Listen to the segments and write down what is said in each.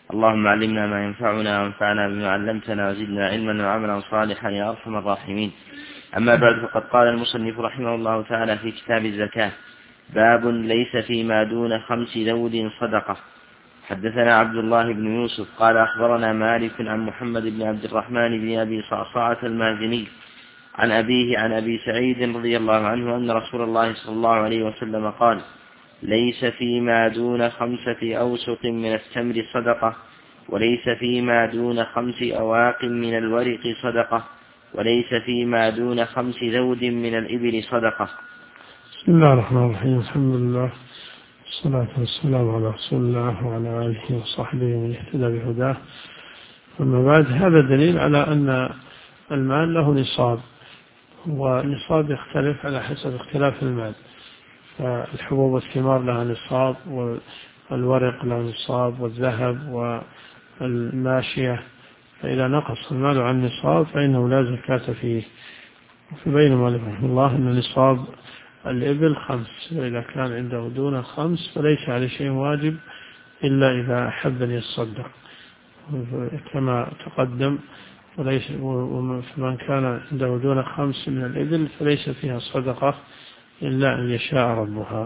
اللهم علمنا ما ينفعنا وانفعنا بما علمتنا وزدنا علما وعملا صالحا يا أرحم الراحمين. أما بعد، فقد قال المصنف رحمه الله تعالى في كتاب الزكاة: باب ليس فيما دون 5 ذود صدقة. حدثنا عبد الله بن يوسف قال أخبرنا مالك عن محمد بن عبد الرحمن بن أبي صعصعة المازني عن أبيه عن أبي سعيد رضي الله عنه أن رسول الله صلى الله عليه وسلم قال: ليس فيما دون 5 أوسق من التمر صدقة، وليس فيما دون 5 أواق من الورق صدقة، وليس فيما دون 5 ذود من الإبل صدقة. بسم الله الرحمن الرحيم. الحمد لله والصلاة والسلام على رسول الله وعلى آله وصحبه ومن اهتدى بهداه. أما بعد، هذا دليل على أن المال له نصاب، ونصاب يختلف على حسب اختلاف المال. فالحبوب والثمار لها نصاب، والورق له نصاب، والذهب والماشية. فإذا نقص المال عن نصاب فإنه لا زكاة فيه. فبين مالك رحمه الله أن نصاب الإبل 5، وإذا كان عنده دون 5 فليس عليه شيء واجب إلا إذا أحب أن يتصدق كما تقدم. فمن كان عنده دون 5 من الإبل فليس فيها صدقة إلا أن يشاء ربها.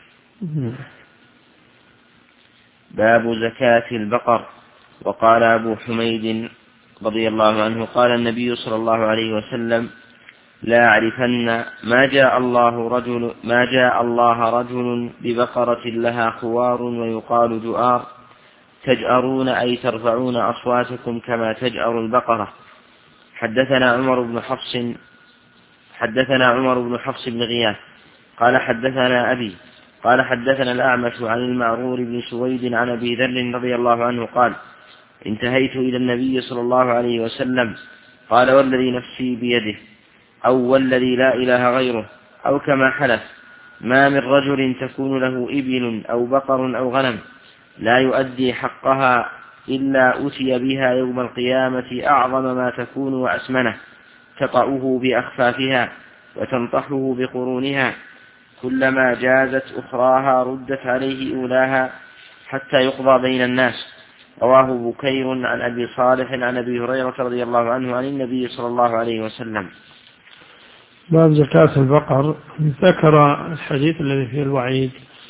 باب زكاة البقر. وقال أبو حميد رضي الله عنه: قال النبي صلى الله عليه وسلم: لا أعرفن ما جاء الله رجل ببقرة لها خوار ويقال جؤار، تجأرون أي ترفعون أصواتكم كما تجأر البقرة. حدثنا عمر بن حفص بن غياث قال حدثنا أبي قال حدثنا الأعمش عن المعرور بن سويد عن أبي ذر رضي الله عنه قال: انتهيت إلى النبي صلى الله عليه وسلم قال: والذي نفسي بيده، أو والذي لا إله غيره، أو كما حلف: ما من رجل تكون له إبل أو بقر أو غنم لا يؤدي حقها إلا أتي بها يوم القيامة أعظم ما تكون وأسمنه، تطأه بأخفافها وتنطحه بقرونها، كلما جازت أخراها ردت عليه أولاها حتى يقضى بين الناس. رواه بكير عن أبي صالح عن أبي هريرة رضي الله عنه عن النبي صلى الله عليه وسلم. باب زكاة البقر. ذكر الحديث الذي فيه الوعيد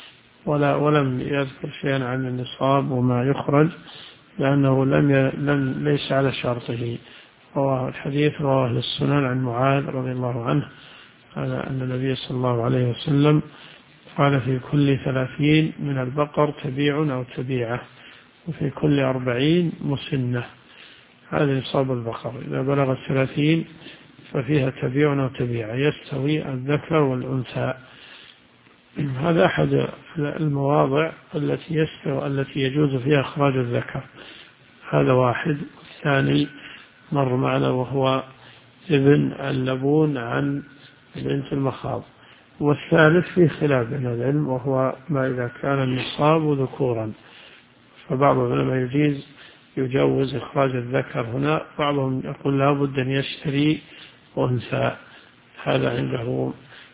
ولم يذكر شيئا عن النصاب وما يخرج، لأنه ليس على شرطه. الحديث رواه السنن عن معاذ رضي الله عنه أن النبي صلى الله عليه وسلم قال: في كل 30 من البقر تبيع أو تبيعة، وفي كل 40 مسنة. هذا نصاب البقر. إذا بلغت 30 ففيها تبيع أو تبيعة، يستوي الذكر والأنثى. هذا أحد المواضع التي يجوز فيها إخراج الذكر. هذا واحد. الثاني مر معنا وهو ابن اللبون عن بنت المخاض. والثالث في خلاف بين العلم، وهو ما إذا كان النصاب ذكورا، فبعض العلماء يجوز إخراج الذكر هنا، بعضهم يقول لا بد أن يشتري أنثى. هذا عنده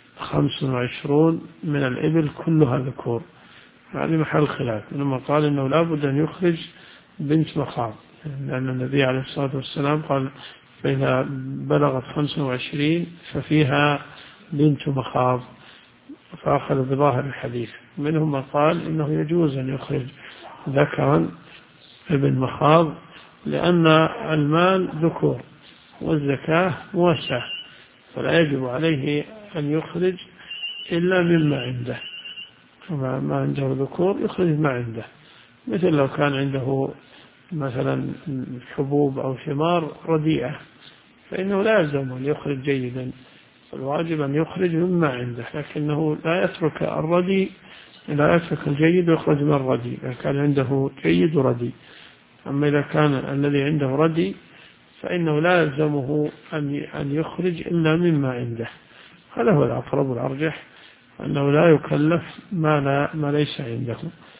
25 من الإبل كلها ذكور، هذه محل خلاف. لما قال إنه لا بد أن يخرج بنت مخاض، لأن النبي عليه الصلاة والسلام قال: فإذا بلغت 25 ففيها بنت مخاض، فأخذ بظاهر الحديث. منهم من قال إنه يجوز أن يخرج ذكرا ابن مخاض، لأن المال ذكور والزكاة موسعة، فلا يجب عليه أن يخرج إلا مما عنده. ما عنده ذكور يخرج ما عنده، مثل لو كان عنده مثلا حبوب أو ثمار رديئة فإنه لا يلزم أن يخرج جيدا، الواجب أن يخرج مما عنده، لكنه لا يترك الردي، لا يترك الجيد ويخرج من الردي إذا كان عنده جيد وردي. أما إذا كان الذي عنده ردي فإنه لا يلزمه أن يخرج إلا مما عنده. هذا هو الأقرب والأرجح، أنه لا يكلف ما ليس عنده.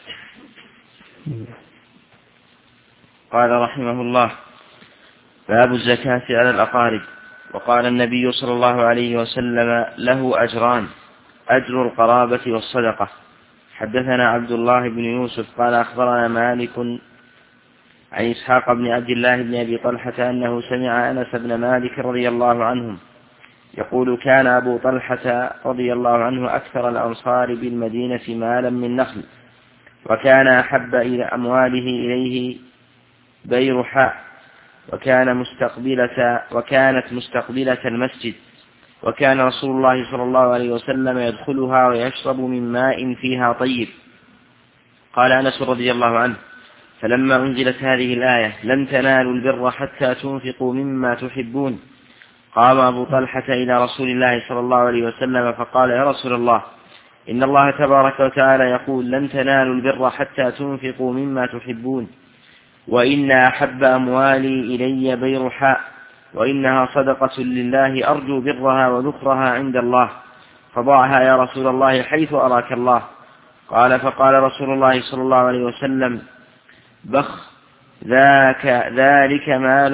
قال رحمه الله: باب الزكاة على الأقارب. وقال النبي صلى الله عليه وسلم: له أجران: أجر القرابة والصدقة. حدثنا عبد الله بن يوسف قال أخبرنا مالك عن إسحاق بن عبد الله بن أبي طلحة أنه سمع أنس بن مالك رضي الله عنهم يقول كان أبو طلحة رضي الله عنه أكثر الأنصار بالمدينة مالا من نخل، وكان أحب إلى أمواله إليه بيرحاء، وكانت مستقبلة المسجد، وكان رسول الله صلى الله عليه وسلم يدخلها ويشرب من ماء فيها طيب. قال أنس رضي الله عنه: فلما أنزلت هذه الآية لن تنالوا البر حتى تنفقوا مما تحبون، قام أبو طلحة إلى رسول الله صلى الله عليه وسلم فقال: يا رسول الله، إن الله تبارك وتعالى يقول لن تنالوا البر حتى تنفقوا مما تحبون، وإن أحب أموالي إلي بيرحاء، وإنها صدقة لله أرجو برها وذكرها عند الله، فضعها يا رسول الله حيث أراك الله. قال: فقال رسول الله صلى الله عليه وسلم: بخ، ذلك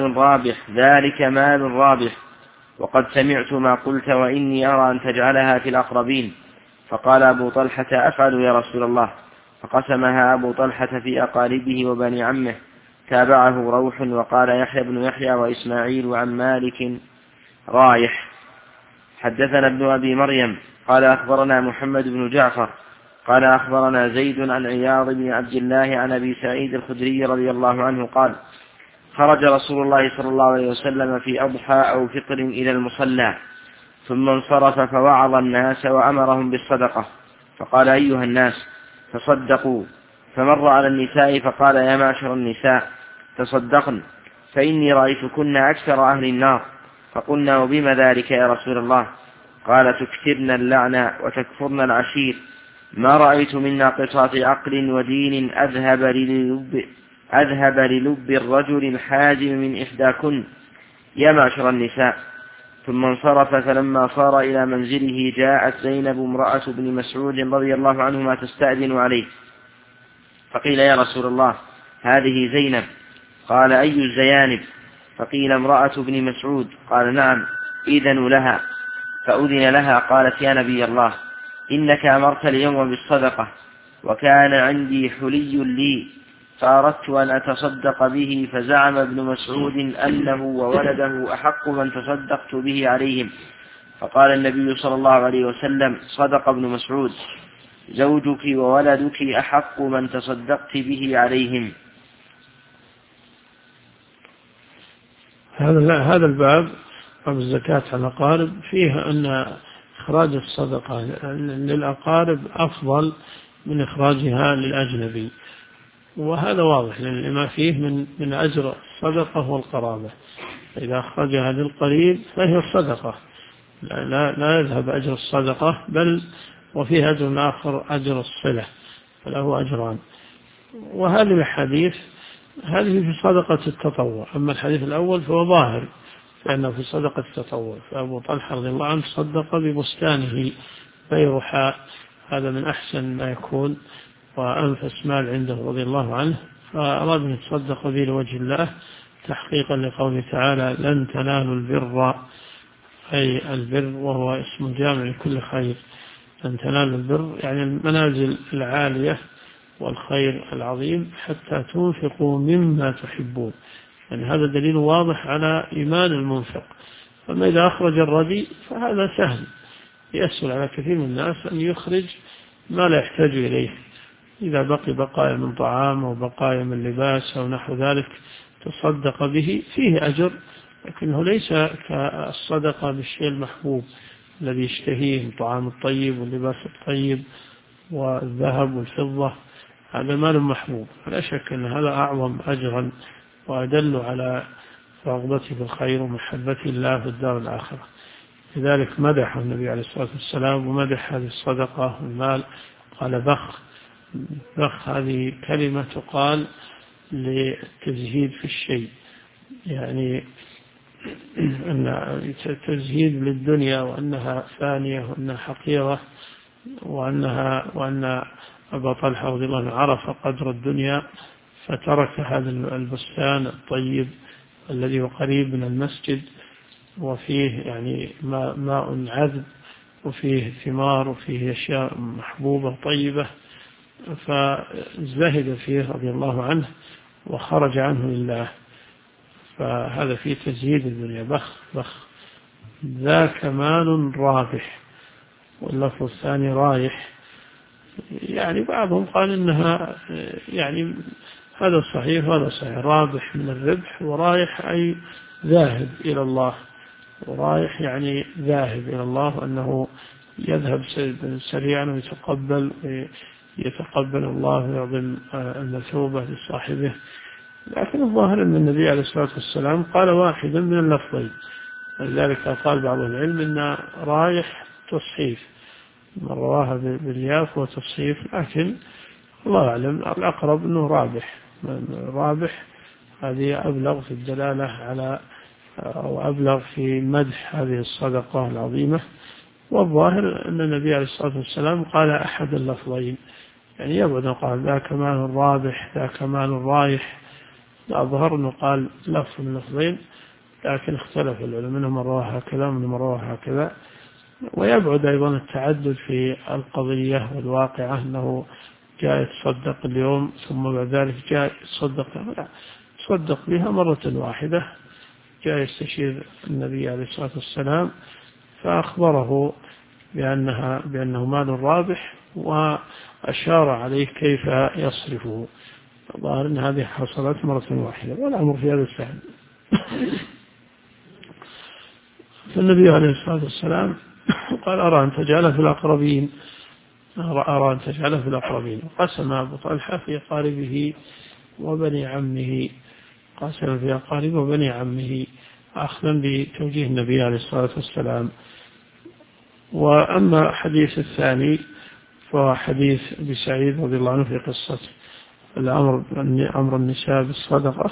مال رابح، وقد سمعت ما قلت، وإني أرى أن تجعلها في الأقربين. فقال أبو طلحة: أفعل يا رسول الله. فقسمها أبو طلحة في أقاربه وبني عمه. تابعه روح وقال يحيى بن يحيى وإسماعيل عن مالك رايح. حدثنا ابن أبي مريم قال أخبرنا محمد بن جعفر قال أخبرنا زيد عن عياض بن عبد الله عن أبي سعيد الخدري رضي الله عنه قال: خرج رسول الله صلى الله عليه وسلم في أضحى أو فطر إلى المصلى، ثم انصرف فوعظ الناس وأمرهم بالصدقة، فقال: أيها الناس تصدقوا. فمر على النساء فقال: يا معشر النساء تصدقن، فإني رأيتكن أكثر أهل النار. فقلنا: وبما ذلك يا رسول الله؟ قال: تكثرن اللعنة وتكفرن العشير، ما رأيت من ناقصات عقل ودين أذهب للب الرجل الحازم من إحداكن، يا معشر النساء. ثم انصرف، فلما صار إلى منزله جاءت زينب امرأة بن مسعود رضي الله عنهما تستأذن عليه، فقيل: يا رسول الله، هذه زينب. قال: أي الزيانب؟ فقيل: امرأة بن مسعود. قال: نعم، إذن لها. فأذن لها. قالت: يا نبي الله، إنك أمرت اليوم بالصدقة، وكان عندي حلي لي، فأردت أن أتصدق به، فزعم ابن مسعود أنه وولده أحق من تصدقت به عليهم. فقال النبي صلى الله عليه وسلم: صدق ابن مسعود، زوجك وولدك أحق من تصدقت به عليهم. هذا الباب باب الزكاة على الأقارب فيه أن إخراج الصدقة للأقارب أفضل من إخراجها للأجنبي، وهذا واضح لما فيه من أجر الصدقة والقرابة. إذا أخرجها للقريب فهي الصدقة، لا يذهب أجر الصدقة، بل وفيه أجر آخر أجر الصلة، فله أجران. وهذه الحديث هذه في صدقة التطوع، أما الحديث الأول فهو ظاهر فإنه في صدقة التطوع. فأبو طلحة رضي الله عنه صدق ببستانه بيرحاء، هذا من أحسن ما يكون وأنفس مال عنده رضي الله عنه، فأراد أن يتصدق به لوجه الله تحقيقا لقوله تعالى: لن تنالوا البر، أي البر وهو اسم جامع لكل خير. لن تنالوا البر يعني المنازل العالية والخير العظيم حتى تنفقوا مما تحبون، يعني هذا دليل واضح على إيمان المنفق. فما إذا أخرج الردي فهذا سهل، يسهل على كثير من الناس أن يخرج ما لا يحتاج إليه، إذا بقي بقايا من طعام أو بقايا من لباس أو نحو ذلك تصدق به فيه أجر، لكنه ليس كالصدقة بالشيء المحبوب الذي يشتهيه الطعام الطيب واللباس الطيب والذهب والفضة، هذا مال محبوب، فلا شك أن هذا أعظم أجرا وأدل على رغبته في الخير ومحبته الله في الدار الآخرة. لذلك مدح النبي عليه الصلاة والسلام ومدح هذه الصدقة والمال، قال: بخ هذه كلمة تقال للتزهيد في الشيء، يعني أن تزهيد للدنيا وأنها فانية وأنها حقيرة، وأن أبا طلحة رضي الله عنه عرف قدر الدنيا فترك هذا البستان الطيب الذي هو قريب من المسجد، وفيه يعني ماء عذب وفيه ثمار وفيه أشياء محبوبة طيبة، فزهد فيه رضي الله عنه وخرج عنه لله، فهذا فيه تزهيد الدنيا. بخ ذاك مال رابح. واللفظ الثاني رايح، يعني بعضهم قال إنها يعني هذا صحيح وهذا صحيح، رابح من الربح، ورايح أي ذاهب إلى الله، ورايح يعني ذاهب إلى الله، أنه يذهب سريعا ويتقبل الله ويعظم المثوبة لصاحبه. لكن الظاهر أن النبي عليه الصلاة والسلام قال واحدا من اللفظين، ولذلك قال بعض العلم أن رايح تصحيف، من رواها بالياف وتصحيف، لكن الله أعلم الأقرب أنه رابح. هذه أبلغ في الدلالة على، أو أبلغ في مدح هذه الصدقة العظيمة. والظاهر أن النبي عليه الصلاة والسلام قال أحد اللفظين، يعني يبعد قال ذاك مال رابح ذاك مال رايح. أظهر أنه قال لفظ من لفظين، لكن اختلف العلماء، منهم من رواها هكذا ومنهم من رواها هكذا. ويبعد أيضا التعدد في القضية والواقعة، أنه جاء يتصدق اليوم ثم بعد ذلك جاء يتصدق بها مرة واحدة، جاء يستشير النبي عليه الصلاة والسلام فأخبره بأنه مال رابح، وأشار عليه كيف يصرفه. الظاهر أن هذه حصلت مرة واحدة، والأمر في هذا السهل. فالنبي عليه الصلاة والسلام قال أرى أن تجعله في الأقربين. قسم أبو طلحة في أقاربه وبني عمه، قسم في أقاربه وبني عمه أخذا بتوجيه النبي عليه الصلاة والسلام. وأما حديث الثاني فهو حديث أبي سعيد رضي الله عنه في قصة أمر النساء بالصدقة.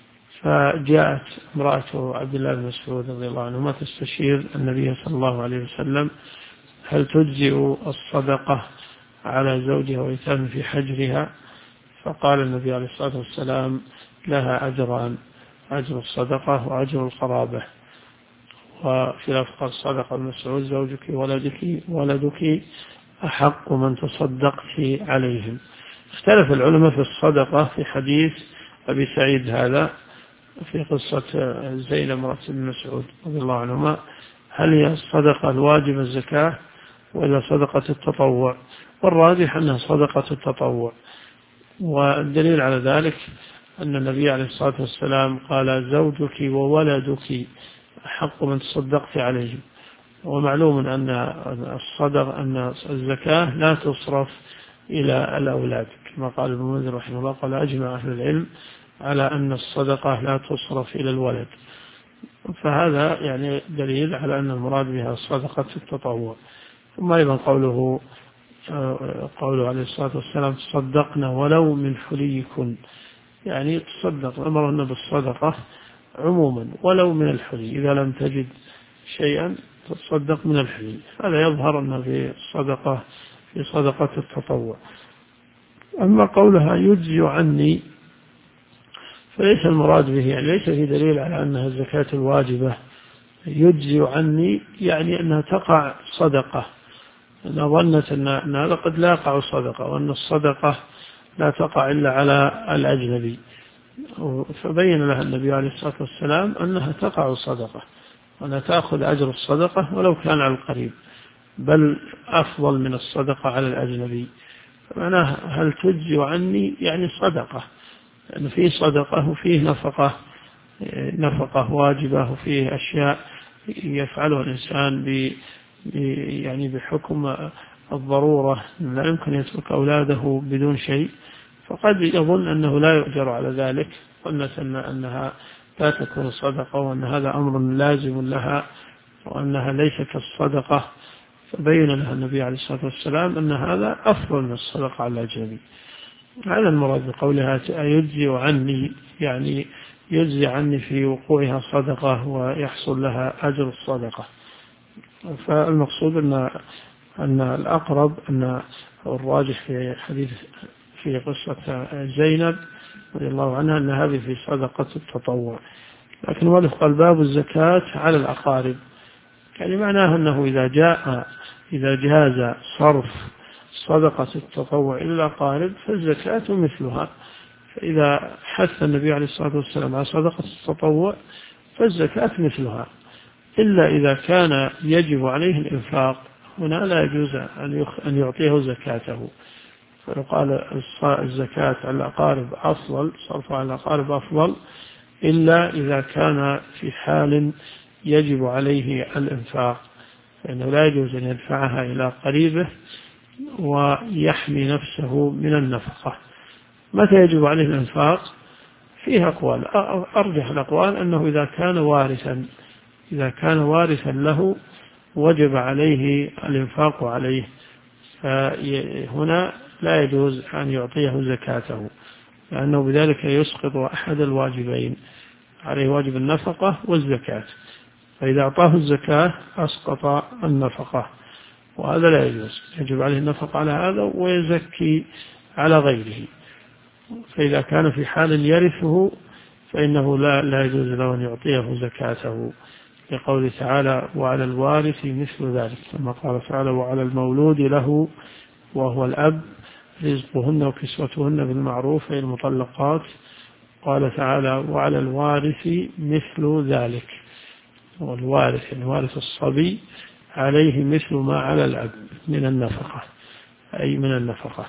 فجاءت امرأة عبد الله بن مسعود رضي الله عنهما تستشير النبي صلى الله عليه وسلم هل تجزئ الصدقة على زوجها ويتم في حجرها؟ فقال النبي عليه الصلاة والسلام لها أجران، أجر الصدقة وأجر القرابة. وفي لفظ الصدقة المسعود زوجك ولدك أحق من تصدقت عليهم. اختلف العلماء في الصدقة في حديث أبي سعيد هذا في قصة زينب امرأة بن مسعود رضي الله عنهما، هل هي الصدقة الواجبة الزكاة ولا صدقة التطوع؟ والراجح أنها صدقة التطوع. والدليل على ذلك أن النبي عليه الصلاة والسلام قال زوجك وولدك أحق من تصدقت عليهم. ومعلوم أن الزكاة لا تصرف إلى الأولاد، كما قال ابن منذر رحمه الله، قال أجمع أهل العلم على أن الصدقة لا تصرف إلى الولد. فهذا يعني دليل على أن المراد بها صدقة التطوع. ثم أيضا قوله عليه الصلاة والسلام تصدقنا ولو من حليكن، يعني تصدق، أمرنا بالصدقة عموما ولو من الحلي، إذا لم تجد شيئا تصدق من الحلي. هذا يظهر أنه في صدقة التطوع. أما قولها يجزي عني فليس المراد به، يعني ليس في دليل على أنها الزكاة الواجبة. يجزي عني يعني أنها تقع صدقة، أنها ظنت أن هذا قد لا يقع صدقة، وأن الصدقة لا تقع إلا على الأجنبي. فبين لها النبي عليه الصلاة والسلام أنها تقع صدقة، وأنها تأخذ أجر الصدقة ولو كان على القريب، بل أفضل من الصدقة على الأجنبي. معناها هل تجزي عني يعني صدقة، لأن فيه صدقة وفيه نفقة واجبة، وفيه أشياء يفعلها الإنسان يعني بحكم الضرورة، لا يمكن يترك أولاده بدون شيء، فقد يظن أنه لا يؤجر على ذلك، ظنة أنها لا تكون صدقة، وأن هذا أمر لازم لها، وأنها ليست الصدقة. فبين لها النبي عليه الصلاة والسلام أن هذا أفضل من الصدقة على الأجنبي. هذا المراد بقولها يجزي عني، يعني يجزي عني في وقوعها صدقة ويحصل لها أجر الصدقة. فالمقصود أن الأقرب أن الراجح في حديث في قصة زينب رضي الله عنها أن هذه في صدقة التطوع. لكن ولف باب الزكاة على الأقارب، يعني معناه أنه إذا جاز صرف صدقة التطوع إلى الأقارب فالزكاة مثلها، فإذا حث النبي عليه الصلاة والسلام على صدقة التطوع فالزكاة مثلها، إلا إذا كان يجب عليه الإنفاق، هنا لا يجوز أن يعطيه زكاته. فيقال الزكاة على الأقارب أفضل، صرفها على الأقارب أفضل، إلا إذا كان في حال يجب عليه الإنفاق، فإنه لا يجوز أن يدفعها إلى قريبه ويحمي نفسه من النفقة. متى يجب عليه الإنفاق؟ فيها أقوال، أرجح الأقوال أنه إذا كان وارثا له وجب عليه الإنفاق عليه، فهنا لا يجوز أن يعطيه زكاته، لأنه بذلك يسقط أحد الواجبين، عليه واجب النفقة والزكاة، فإذا أعطاه الزكاة أسقط النفقة، وهذا لا يجوز، يجب عليه النفقة على هذا ويزكي على غيره. فإذا كان في حال يرثه فإنه لا يجوز له أن يعطيه زكاته، لقوله تعالى وعلى الوارث مثل ذلك، كما قال تعالى وعلى المولود له وهو الأب رزقهن وكسوتهن بالمعروف، أي المطلقات. قال تعالى وعلى الوارث مثل ذلك، والوارث الوارث الصبي عليه مثل ما على الأب من النفقة، أي من النفقة.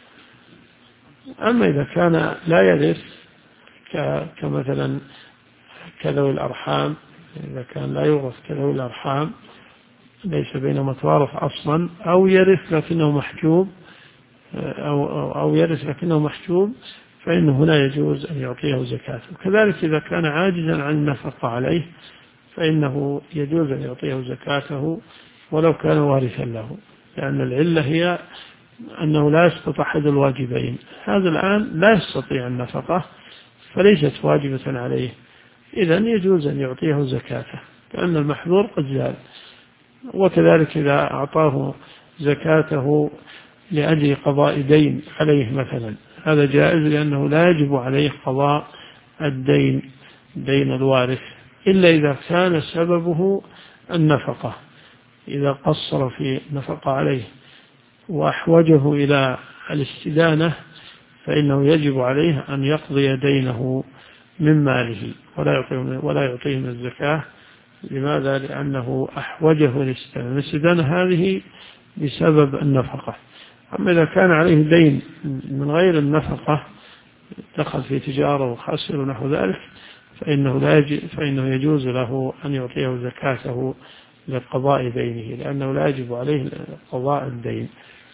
أما إذا كان لا يرث كمثلا كذوي الأرحام، إذا كان لا يورث كذوي الأرحام ليس بينهم توارث أصلا، أو يرث لكنه محجوب، أو يرث لكنه محجوب، فإنه لا يجوز أن يعطيه زكاة. وكذلك إذا كان عاجزا عن النفقة عليه فإنه يجوز أن يعطيه زكاته ولو كان وارثا له، لأن العلة هي أنه لا يسقط أحد الواجبين. هذا الآن لا يستطيع النفقة فليست واجبة عليه، إذن يجوز أن يعطيه زكاته، لأن المحظور قد زال. وكذلك إذا أعطاه زكاته لأجل قضاء دين عليه مثلا، هذا جائز، لأنه لا يجب عليه قضاء الدين، دين الوارث، إلا إذا كان سببه النفقة، إذا قصر في النفقة عليه وأحوجه إلى الاستدانة فإنه يجب عليه أن يقضي دينه من ماله ولا يعطيه من الزكاة. لماذا؟ لأنه أحوجه الاستدانة هذه بسبب النفقة. أما إذا كان عليه دين من غير النفقة، دخل في تجارة وخسر ونحو ذلك، فإنه يجوز له أن يعطيه زكاته لقضاء دينه، لأنه لا يجب عليه قضاء الدين.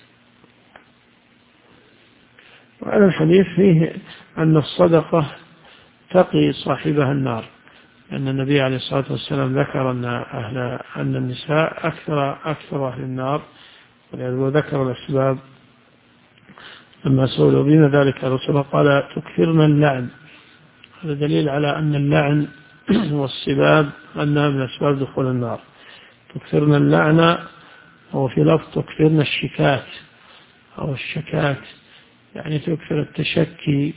وعلى الحديث فيه أن الصدقة تقي صاحبها النار، أن النبي عليه الصلاة والسلام ذكر أن النساء أكثر أهل النار، وذكر الأسباب. لما سئلوا بما ذلك الرسول قال تكثرن اللعن، هذا دليل على أن اللعن والسباب أنها من أسباب دخول النار. تكثرن اللعنة، وفي لفظ تكثرن الشكات أو الشكات، يعني تكثر التشكي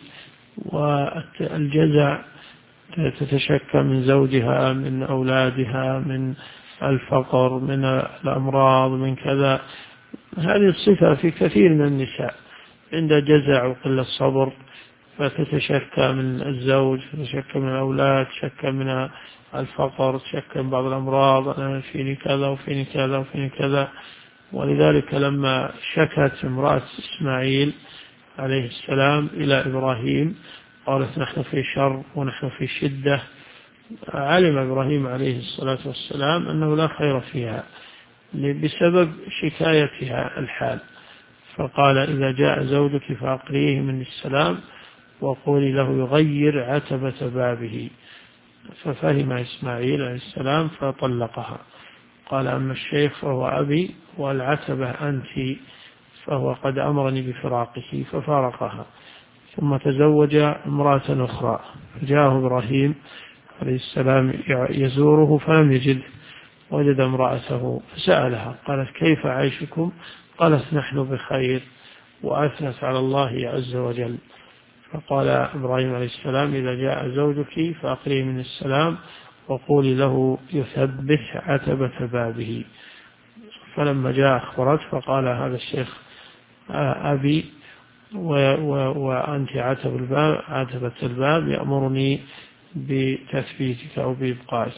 والجزع، تتشكى من زوجها، من أولادها، من الفقر، من الأمراض، من كذا. هذه الصفة في كثير من النساء، عند جزع وقلة صبر فتتشكى من الزوج، تتشكى من الأولاد، تتشكى من الفقر، تتشكى من بعض الأمراض، أنا فيني كذا وفيني كذا وفيني كذا. ولذلك لما شكت امرأة إسماعيل عليه السلام إلى إبراهيم قالت نحن في شر ونحن في شدة، علم إبراهيم عليه الصلاة والسلام أنه لا خير فيها بسبب شكايتها الحال، فقال إذا جاء زوجك فأقريه من السلام وقولي له يغير عتبة بابه. ففهم إسماعيل عليه السلام فطلقها، قال أما الشيخ فهو أبي والعتبة أنت، فهو قد أمرني بفراقه، ففارقها. ثم تزوج امرأة أخرى، فجاءه إبراهيم عليه السلام يزوره فلم يجد، وجد امرأته فسألها قالت كيف عيشكم؟ قالت نحن بخير، وأثنت على الله عز وجل. فقال إبراهيم عليه السلام إذا جاء زوجك فأقريه من السلام وقولي له يثبت عتبة بابه. فلما جاء أخبرت فقال هذا الشيخ أبي وأنت عتبة الباب يأمرني بتثبيتك أو بإبقائك.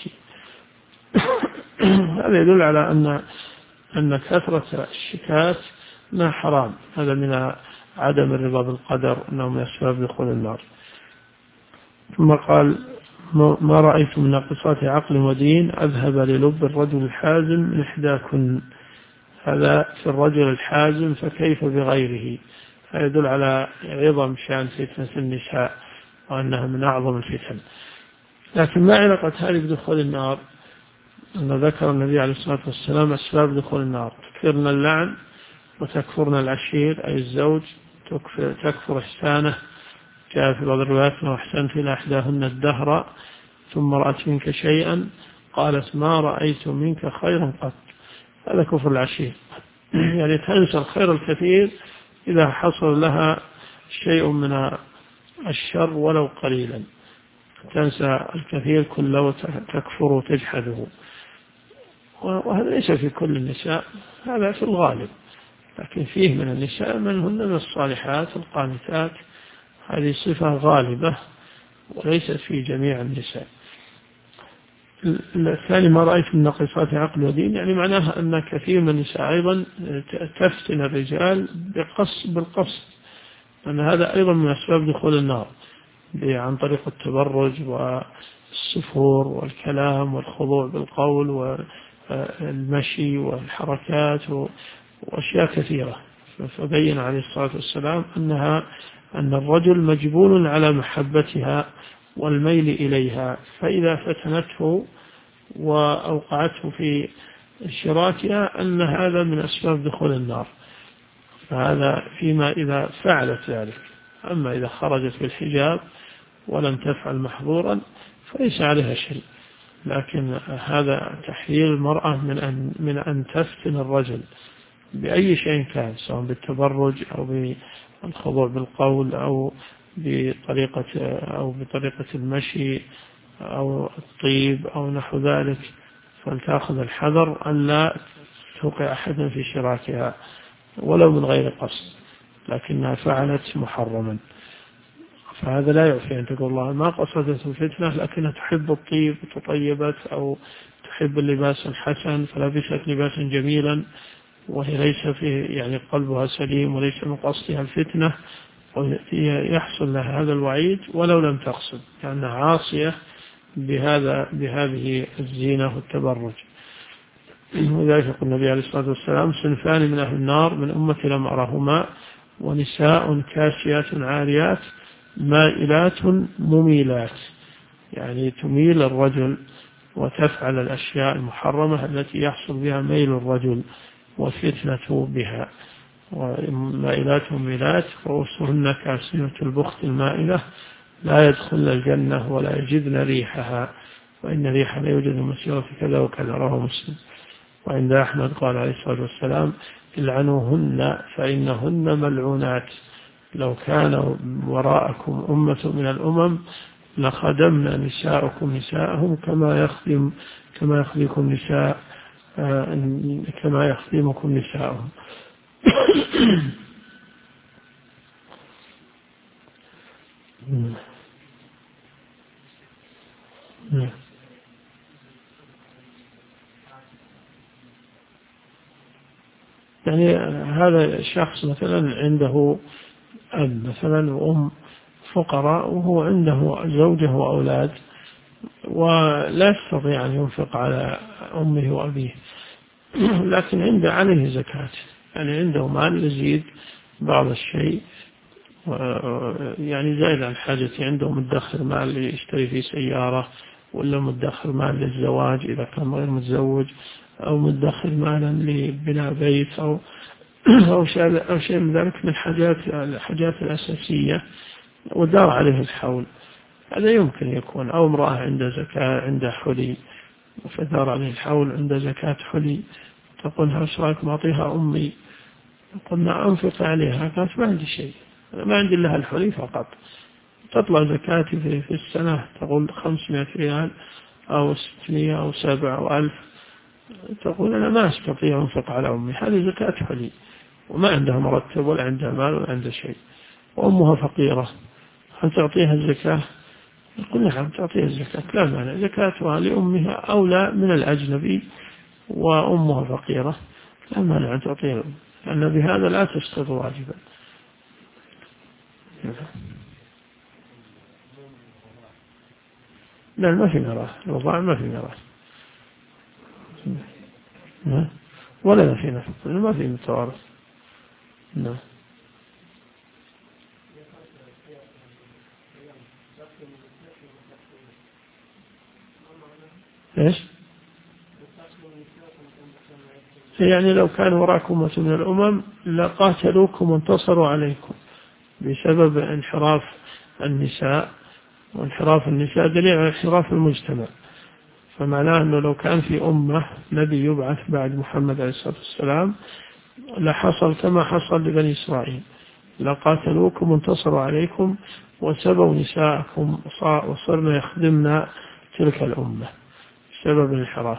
هذا يدل على أن كثرة الشكات ما حرام، هذا من عدم الرضا بالقدر، أنه من أسباب دخول النار. ثم قال: ما رأيت من ناقصات عقل ودين أذهب للب الرجل الحازم من إحداكن. هذا في الرجل الحازم، فكيف بغيره؟ فيدل على عظم شأن فتنة النساء وأنها من أعظم الفتن. لكن ما علاقة هذه بدخول النار؟ أن ذكر النبي عليه الصلاة والسلام أسباب دخول النار: تكفرن اللعن، وتكفرن العشير أي الزوج، تكفر إحسانه، جاء في بعض الروايات: وأحسنت إلى إحداهن الدهر ثم رأت منك شيئا قالت ما رأيت منك خيرا قط. هذا كفر العشير، يعني تنسى الخير الكثير إذا حصل لها شيء من الشر ولو قليلا، تنسى الكثير كله وتكفر وتجحده. وهذا ليس في كل النساء، هذا في الغالب، لكن فيه من النساء من هن من الصالحات القانتات، هذه صفة غالبة وليست في جميع النساء. الثاني: ما رأيت من ناقصات عقل ودين، يعني معناها أن كثير من النساء أيضا تفتن الرجال بالقصد، أن هذا أيضا من أسباب دخول النار، عن طريق التبرج والسفور والكلام والخضوع بالقول والمشي والحركات وأشياء كثيرة. فبين عليه الصلاة والسلام أن الرجل مجبول على محبتها والميل إليها، فإذا فتنته وأوقعته في شراكها أن هذا من أسباب دخول النار. فهذا فيما إذا فعلت ذلك. أما إذا خرجت بالحجاب ولم تفعل محظورا فليس عليها شيء، لكن هذا تحذير المرأة من أن تفتن الرجل بأي شيء كان، سواء بالتبرج أو بالخضوع بالقول أو بطريقة المشي أو الطيب أو نحو ذلك، فلتأخذ الحذر أن لا توقع أحدا في شراكها ولو من غير قصد، لكنها فعلت محرما. فهذا لا يعفي أن تقول الله ما قصدت الفتنة، لكنها تحب الطيب وتطيبت، أو تحب اللباس الحسن فلبست لباسا جميلا وهي ليس في يعني قلبها سليم وليس من قصدها الفتنة، يحصل لها هذا الوعيد ولو لم تقصد، لأنها عاصية بهذه الزينة والتبرج. وذلك يقول النبي عليه الصلاة والسلام: صنفان من أهل النار من أمتي لم أرهما، ونساء كاسيات عاريات مائلات مميلات، يعني تميل الرجل وتفعل الأشياء المحرمة التي يحصل بها ميل الرجل والفتنة بها. ومائلات مميلات رؤوسهن كاسية البخت المائلة لا يدخلن الجنة ولا يجدن ريحها، وإن ريحها لا يوجد مسيرة كذا وكذا، رواه مسلم. وعند أحمد قال عليه الصلاة والسلام: العنوهن فإنهن ملعونات، لو كان وراءكم أمة من الأمم لخدمنا نساءكم نساءهم كما يخدمكم نساءهم. يعني هذا الشخص مثلا عنده أب مثلا وأم فقراء، وهو عنده زوجة وأولاد، ولا يستطيع أن ينفق على أمه وأبيه، لكن عليه زكاة، يعني عنده مال يزيد بعض الشيء، يعني زائد عن حاجته، عنده مدخر مال يشتري فيه سيارة، ولا مدخر مال للزواج إذا كان غير متزوج، أو مدخر مالا لبناء بيت أو شيء من ذلك من الحاجات الأساسية، ودار عليه الحول. هذا يمكن يكون. أو امرأة عندها زكاة، عندها حلي، فدار عليه الحول عند زكاة حلي، تقول: هل رأيكم أعطيها أمي؟ قلنا: أنفق عليها. قالت: ما عندي شيء، ما عندي لها الحلي فقط. تطلع زكاتي في السنة، تقول 500 ريال أو 600 أو 7 أو 1000. تقول: أنا ما أستطيع أنفق على أمي، هذه زكاة حلي، وما عندها مرتب ولا عندها مال ولا عندها شيء. وأمها فقيرة هل تعطيها الزكاة؟ يقول نعم تعطيها الزكاة لا مانع، زكاتها لأمها أولى من الأجنبي وأمها فقيرة لا مانع أن تعطيها الأم، لأن بهذا لا تسقط واجبا. لا ما في ميراث، الرضاع ما في ميراث ولا في نفق، ما في متوارث. نعم. ايش؟ يعني لو كان وراكم أمة من الأمم لقاتلوكم وانتصروا عليكم بسبب انحراف النساء، وانحراف النساء دليل على انحراف المجتمع، فمعناه أنه لو كان في أمة نبي يبعث بعد محمد عليه الصلاة والسلام لحصل كما حصل لبني إسرائيل، لقاتلوكم وانتصروا عليكم وسبوا نساءكم وصرنا يخدمنا تلك الأمة بسبب الانحراف.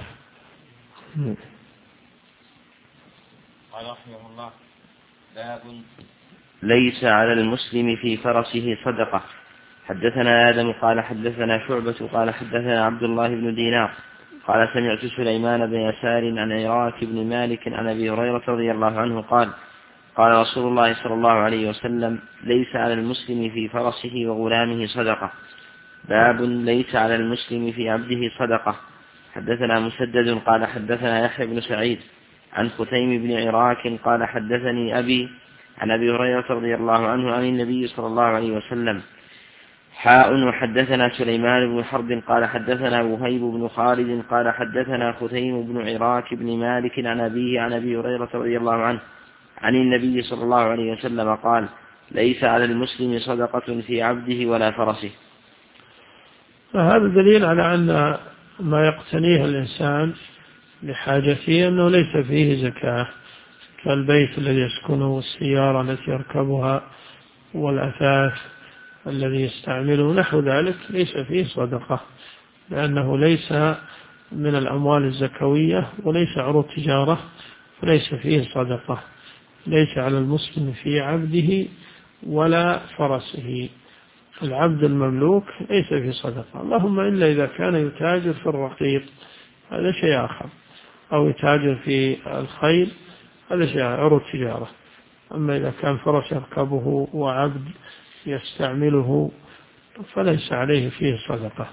قال رحمه الله: باب ليس على المسلم في فرسه صدقة. حدثنا آدم قال حدثنا شعبة قال حدثنا عبد الله بن دينار قال سمعت سليمان بن يسار عن عراك بن مالك عن أبي هريرة رضي الله عنه قال: قال رسول الله صلى الله عليه وسلم: ليس على المسلم في فرسه وغلامه صدقة. باب ليس على المسلم في عبده صدقة. حدثنا مسدد قال حدثنا يحيى بن سعيد عن ختيم بن عراك قال حدثني أبي عن أبي هريرة رضي الله عنه عن النبي صلى الله عليه وسلم. وحدثنا سليمان بن حرب قال حدثنا وهيب بن خالد قال حدثنا ختيم بن عراك بن مالك عن أبيه عن أبي هريرة رضي الله عنه عن النبي صلى الله عليه وسلم قال: ليس على المسلم صدقة في عبده ولا فرسه. فهذا دليل على أن ما يقتنيه الإنسان لحاجته أنه ليس فيه زكاة، كالبيت الذي يسكنه والسيارة التي يركبها والأثاث الذي يستعمله نحو ذلك ليس فيه صدقة، لأنه ليس من الأموال الزكوية وليس عروض تجارة، فليس فيه صدقة. ليس على المسلم في عبده ولا فرسه. العبد المملوك ليس فيه صدقة، اللهم إلا إذا كان يتاجر في الرقيق هذا شيء آخر، أو يتاجر في الخيل هذا شيء عروض تجارة. أما إذا كان فرس يركبه وعبد يستعمله فليس عليه فيه صدقة.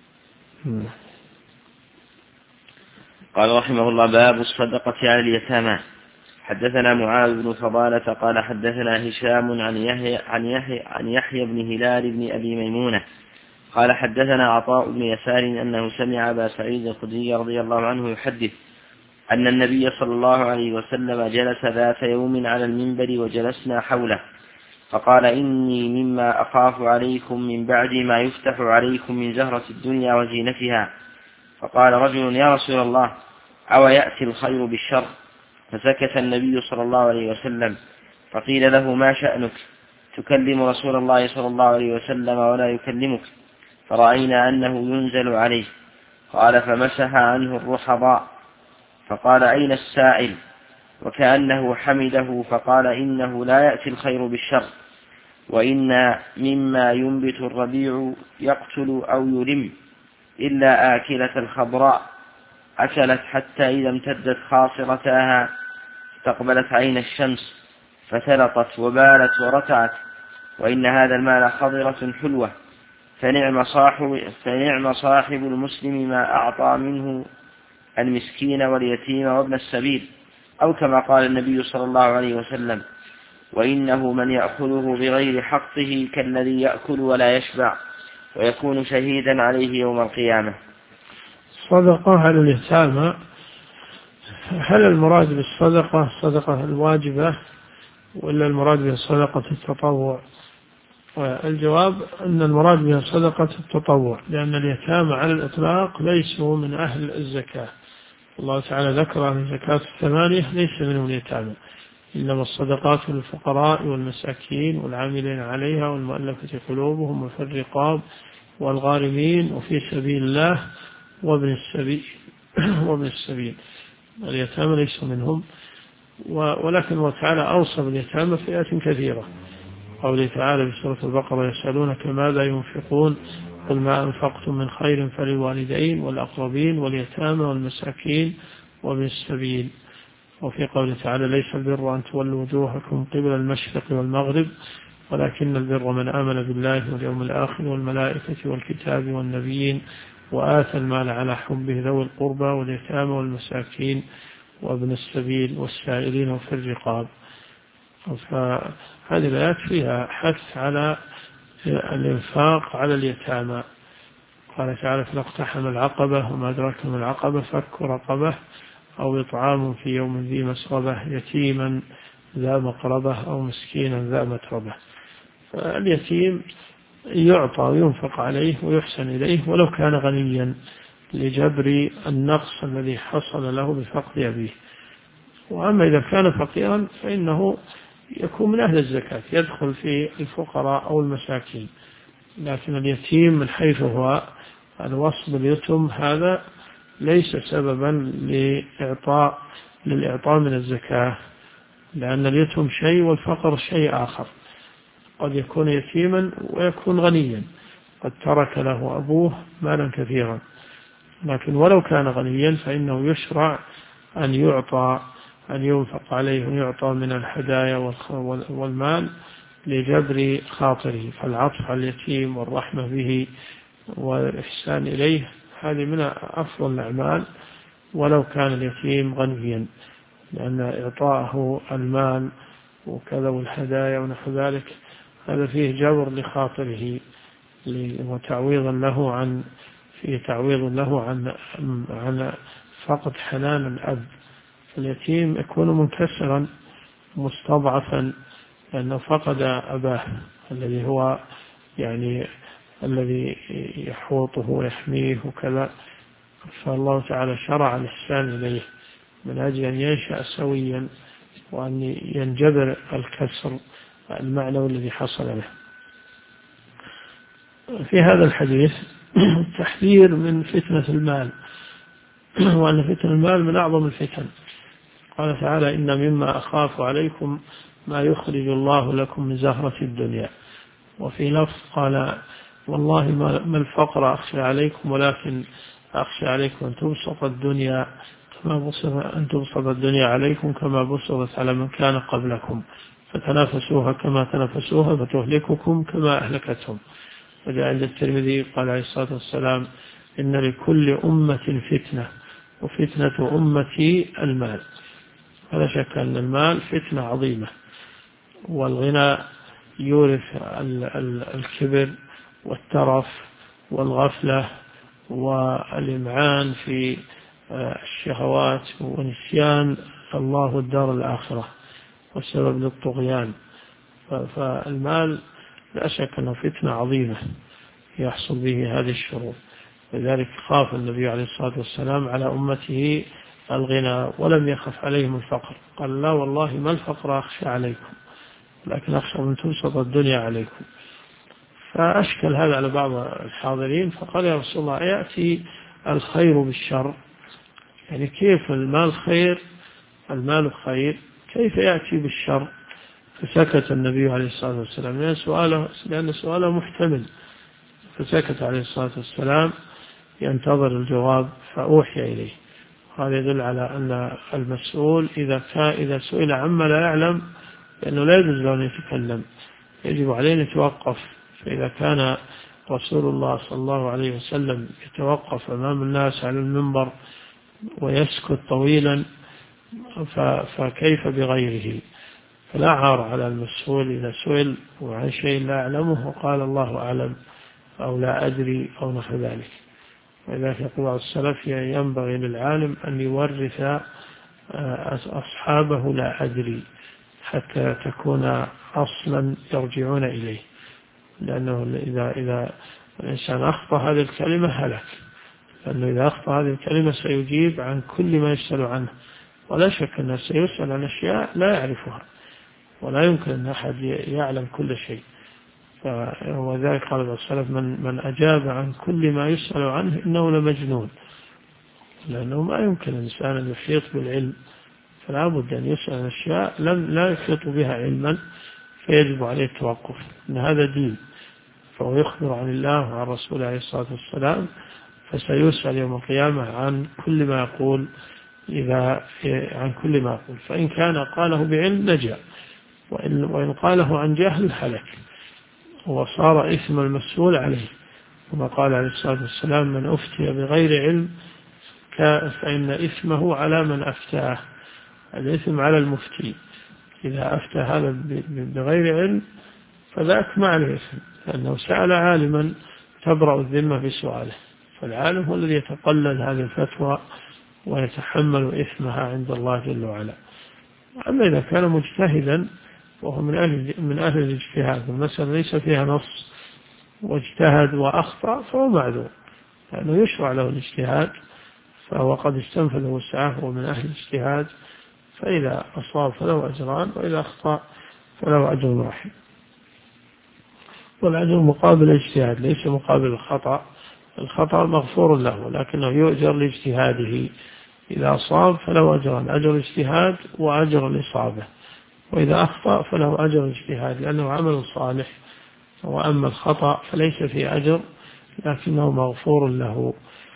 قال رحمه الله: باب الصدقة على اليتامى. حدثنا معاذ بن فضالة قال حدثنا هشام عن يحيى بن هلال بن أبي ميمونة قال حدثنا عطاء بن يسار أنه سمع أبا سعيد الخدري رضي الله عنه يحدث أن النبي صلى الله عليه وسلم جلس ذات يوم على المنبر وجلسنا حوله فقال: إني مما أخاف عليكم من بعد ما يفتح عليكم من زهرة الدنيا وزينتها. فقال رجل: يا رسول الله، أو يأتي الخير بالشر؟ فسكت النبي صلى الله عليه وسلم. فقيل له: ما شأنك تكلم رسول الله صلى الله عليه وسلم ولا يكلمك؟ فرأينا أنه ينزل عليه. قال: فمسح عنه الرحضاء. فقال: أين السائل؟ وكأنه حمده فقال: إنه لا يأتي الخير بالشر، وإن مما ينبت الربيع يقتل أو يلم إلا آكلة الخضراء أكلت حتى إذا امتدت خاصرتها استقبلت عين الشمس فثلطت وبالت ورتعت، وإن هذا المال خضرة حلوة، فنعم صاحب المسلم ما أعطى منه المسكين واليتيم وابن السبيل، أو كما قال النبي صلى الله عليه وسلم: وإنه من يأكله بغير حقه كالذي يأكل ولا يشبع ويكون شهيدا عليه يوم القيامة. صدقة على اليتامى، هل المراد بالصدقة الصدقة الواجبة ولا المراد بها صدقة التطوع؟ الجواب أن المراد بها صدقة التطوع، لأن اليتامى على الإطلاق ليسوا من أهل الزكاة. الله تعالى ذكر أن الزكاة 8 ليس منهم اليتامى، إنما الصدقات للفقراء والمساكين والعاملين عليها والمؤلفة قلوبهم وفي الرقاب والغارمين وفي سبيل الله وابن السبيل. اليتامى ليسوا منهم، ولكن الله تعالى أوصى باليتامى فئات كثيرة، قوله تعالى في سورة البقرة يسألونك ماذا ينفقون قل ما أنفقتم من خير فللوالدين والأقربين واليتامى والمساكين وابن السبيل. وفي قوله تعالى ليس البر أن تولوا وجوهكم قبل المشرق والمغرب ولكن البر من آمن بالله واليوم الآخر والملائكة والكتاب والنبيين وآتى المال على حبه ذوي القربى واليتامى والمساكين وابن السبيل والسائلين وفي الرقاب. فهذه الآيات فيها حث على الإنفاق على اليتامى. قال تعالى فلاقتحم العقبة وما أدراك ما العقبة فك رقبة أو إطعام في يوم ذي مسغبة يتيما ذا مقربة أو مسكينا ذا متربة. فاليتيم يعطى وينفق عليه ويحسن إليه ولو كان غنيا لجبر النقص الذي حصل له بفقد أبيه. وأما إذا كان فقيرا فإنه يكون من أهل الزكاة يدخل في الفقراء أو المساكين. لكن اليتيم من حيث هو الوصف باليتم هذا ليس سببا للإعطاء من الزكاة، لأن اليتم شيء والفقر شيء آخر. قد يكون يتيما ويكون غنيا، قد ترك له أبوه مالا كثيرا، لكن ولو كان غنيا فإنه يشرع أن يعطى، أن ينفق عليه ويعطى من الهدايا والمال لجبر خاطره. فالعطف على اليتيم والرحمة به والإحسان إليه هذه من أفضل الأعمال ولو كان اليتيم غنيا، لأن إعطاءه المال وكذا والهدايا ونحو ذلك هذا فيه جبر لخاطره وتعويضا له عن فقد حنان الأب. فاليتيم يكون منكسرا مستضعفا لأنه فقد أباه الذي هو يعني الذي يحوطه ويحميه وكذا. فالله تعالى شرع الإحسان إليه من أجل أن ينشأ سويا وأن ينجبر الكسر المعنوي الذي حصل له. في هذا الحديث التحذير من فتنة المال، وأن فتنة المال من أعظم الفتن. قال تعالى إن مما أخاف عليكم ما يخرج الله لكم من زهرة الدنيا. وفي لفظ قال والله ما الفقر أخشى عليكم ولكن أخشى عليكم أن تبسط الدنيا عليكم كما بسطت على من كان قبلكم فتنافسوها كما تنافسوها فتهلككم كما أهلكتهم. وجاء عند الترمذي قال عليه الصلاة والسلام إن لكل أمة فتنة وفتنة أمتي المال. فلا شك أن المال فتنة عظيمة، والغنى يورث الكبر والترف والغفلة والإمعان في الشهوات ونسيان الله الدار الآخرة والسبب للطغيان. فالمال لا شك أنه فتنة عظيمة يحصل به هذه الشرور. لذلك خاف النبي عليه الصلاة والسلام على أمته الغنى ولم يخف عليهم الفقر. قال لا والله ما الفقر أخشى عليكم لكن أخشى أن تبسط الدنيا عليكم. فأشكل هذا على بعض الحاضرين فقال يا رسول الله يأتي الخير بالشر، يعني كيف المال خير، المال خير كيف يأتي بالشر؟ فسكت النبي عليه الصلاة والسلام لأن سؤاله محتمل، فسكت عليه الصلاة والسلام ينتظر الجواب فأوحي إليه. هذا يدل على أن المسؤول إذا سئل عما لا يعلم فإنه لا يجوز له أن يتكلم، يجب عليه أن يتوقف. فإذا كان رسول الله صلى الله عليه وسلم يتوقف أمام الناس على المنبر ويسكت طويلا فكيف بغيره؟ فلا عار على المسؤول إذا سئل عن شيء لا أعلمه وقال الله أعلم أو لا أدري أو نحو ذلك. ولذلك يقول السلف ينبغي للعالم أن يورث أصحابه لا أدري حتى تكون أصلا يرجعون إليه، لأنه إذا الإنسان أخطأ هذه الكلمة هلك، لأنه إذا أخطأ هذه الكلمة سيجيب عن كل ما يسأل عنه، ولا شك أنه سيسأل عن أشياء لا يعرفها ولا يمكن أن أحد يعلم كل شيء. وذلك قال السلف من أجاب عن كل ما يسأل عنه إنه لمجنون، لأنه ما يمكن الإنسان أن يحيط بالعلم، فلا بد أن يسأل أشياء لا يحيط بها علما فيجب عليه التوقف، إن هذا دين، فهو يخبر عن الله وعن رسوله عليه الصلاة والسلام، فسيسأل يوم القيامة عن كل ما يقول، عن كل ما يقول، فإن كان قاله بعلم نجا، وإن قاله عن جهل هلك وصار إثم المسؤول عليه، كما قال عليه الصلاة والسلام: من أفتي بغير علم فإن إثمه على من أفتاه، الإثم على المفتي، إذا أفتى هذا بغير علم فذاك ما عليه إثم، لأنه سأل عالما تبرأ الذمة بسؤاله، فالعالم هو الذي يتقلل هذه الفتوى ويتحمل إثمها عند الله جل وعلا. أما إذا كان مجتهدا وهو من أهل الاجتهاد، المسألة ليس فيها نص واجتهد وأخطأ، فهو معذور، لأنه يشرع له الاجتهاد، فهو قد استنفذ وسعه، هو من أهل الاجتهاد، فإذا أصاب فله أجران، وإذا أخطأ فله أجر واحد. والأجر مقابل الاجتهاد ليس مقابل الخطأ، الخطأ مغفور له لكنه يؤجر لاجتهاده، إذا أصاب فله أجران: أجر الاجتهاد وأجر الإصابة، وإذا أخطأ فله أجر الاجتهاد لأنه عمل صالح، وأما الخطأ فليس فيه أجر لكنه مغفور له.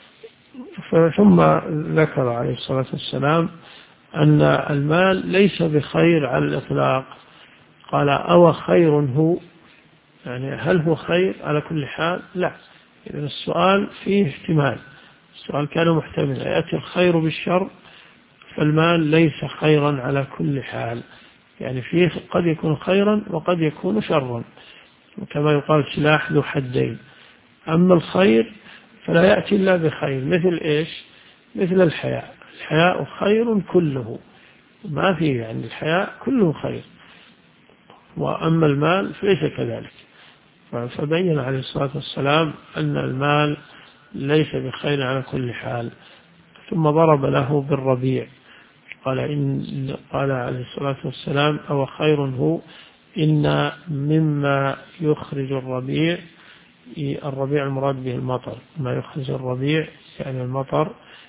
ثم ذكر عليه الصلاة والسلام أن المال ليس بخير على الإطلاق، قال: أو خير هو، يعني هل هو خير على كل حال؟ لا، إذن السؤال فيه احتمال، السؤال كان محتمل، يأتي الخير بالشر، فالمال ليس خيرا على كل حال، يعني فيه قد يكون خيرا وقد يكون شرا، وكما يقال: سلاح ذو حدين. أما الخير فلا يأتي إلا بخير، مثل إيش؟ مثل الحياء، الحياء خير كله، ما فيه، يعني الحياء كله خير. وأما المال فليس كذلك، فبين عليه الصلاة والسلام أن المال ليس بخير على كل حال. ثم ضرب له بالربيع، قال عليه الصلاة والسلام: أو خير هو، إن مما يخرج الربيع، الربيع المراد به المطر، ما يخرج الربيع يعني المطر،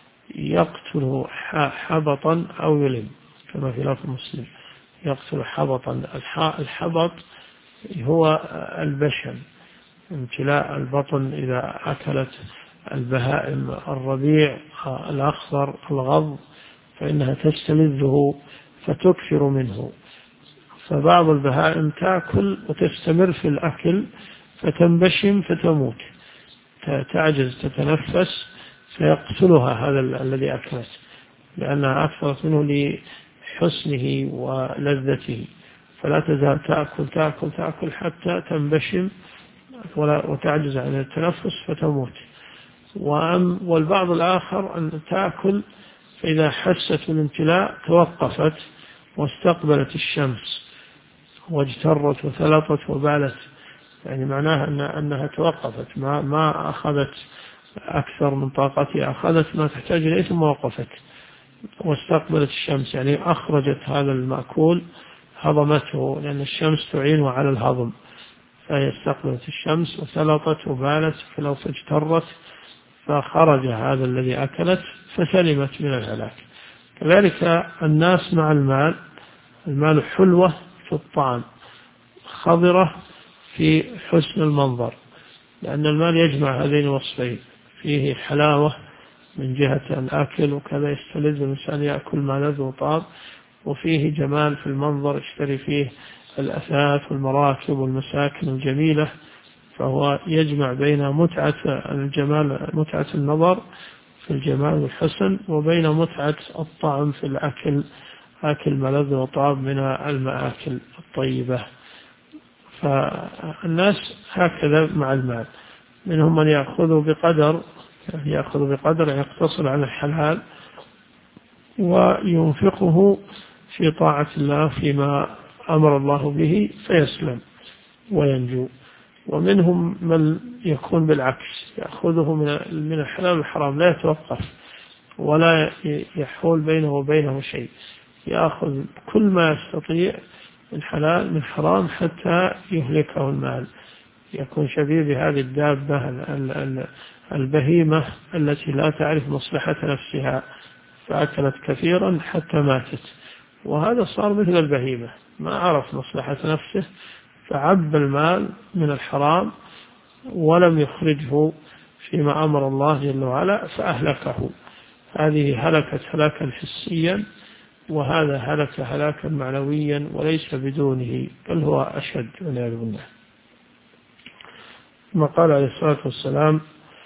يقتل حبطا أو يلم، كما في لفظ مسلم: يقتل حبطا. الحبط هو البشم، امتلاء البطن إذا أكلت البهائم الربيع الأخضر الغض، فإنها تستلذه فتكثر منه، فبعض البهائم تأكل وتستمر في الأكل فتنبشم فتموت، تعجز تتنفس فيقتلها هذا الذي أكلت، لأنها أكثرت منه لحسنه ولذته، فلا تزال تأكل حتى تنبشم وتعجز عن التنفس فتموت. والبعض الآخر أن تأكل، فإذا حست الامتلاء توقفت واستقبلت الشمس واجترت وثلطت وبالت، يعني معناها أنها توقفت، ما أخذت أكثر من طاقتها، أخذت ما تحتاج إليه ثم وقفت واستقبلت الشمس، يعني أخرجت هذا المأكول، هضمته، لأن الشمس تعينه على الهضم، فهي استقبلت الشمس وثلطت وبالت فلو اجترت فخرج هذا الذي أكلت فسلمت من الهلاك. كذلك الناس مع المال حلوة في الطعام، خضرة في حسن المنظر، لأن المال يجمع هذين الوصفين، فيه حلاوة من جهة الأكل وكذا يستلذ الإنسان يأكل ما لذ وطاب، وفيه جمال في المنظر يشتري فيه الأثاث والمراكب والمساكن الجميلة، فهو يجمع بين متعة الجمال، متعة النظر في الجمال والحسن، وبين متعة الطعم في الأكل، أكل ملذ وطاب من المآكل الطيبة. فالناس هكذا مع المال، منهم من يأخذ بقدر يقتصر على الحلال وينفقه في طاعة الله فيما أمر الله به فيسلم وينجو، ومنهم من يكون بالعكس، يأخذه من الحلال والحرام، لا يتوقف ولا يحول بينه وبينه شيء، يأخذ كل ما يستطيع من حلال من حرام حتى يهلكه المال، يكون شبيه بهذه الدابة البهيمة التي لا تعرف مصلحة نفسها، فأكلت كثيرا حتى ماتت، وهذا صار مثل البهيمة، ما عرف مصلحة نفسه فعب المال من الحرام ولم يخرجه فيما أمر الله جل وعلا فأهلكه. هذه هلكت هلاكا حسيا، وهذا هلك هلاكا معنويا وليس بدونه، بل هو أشد والعياذ بالله. ثم قال عليه الصلاة والسلام: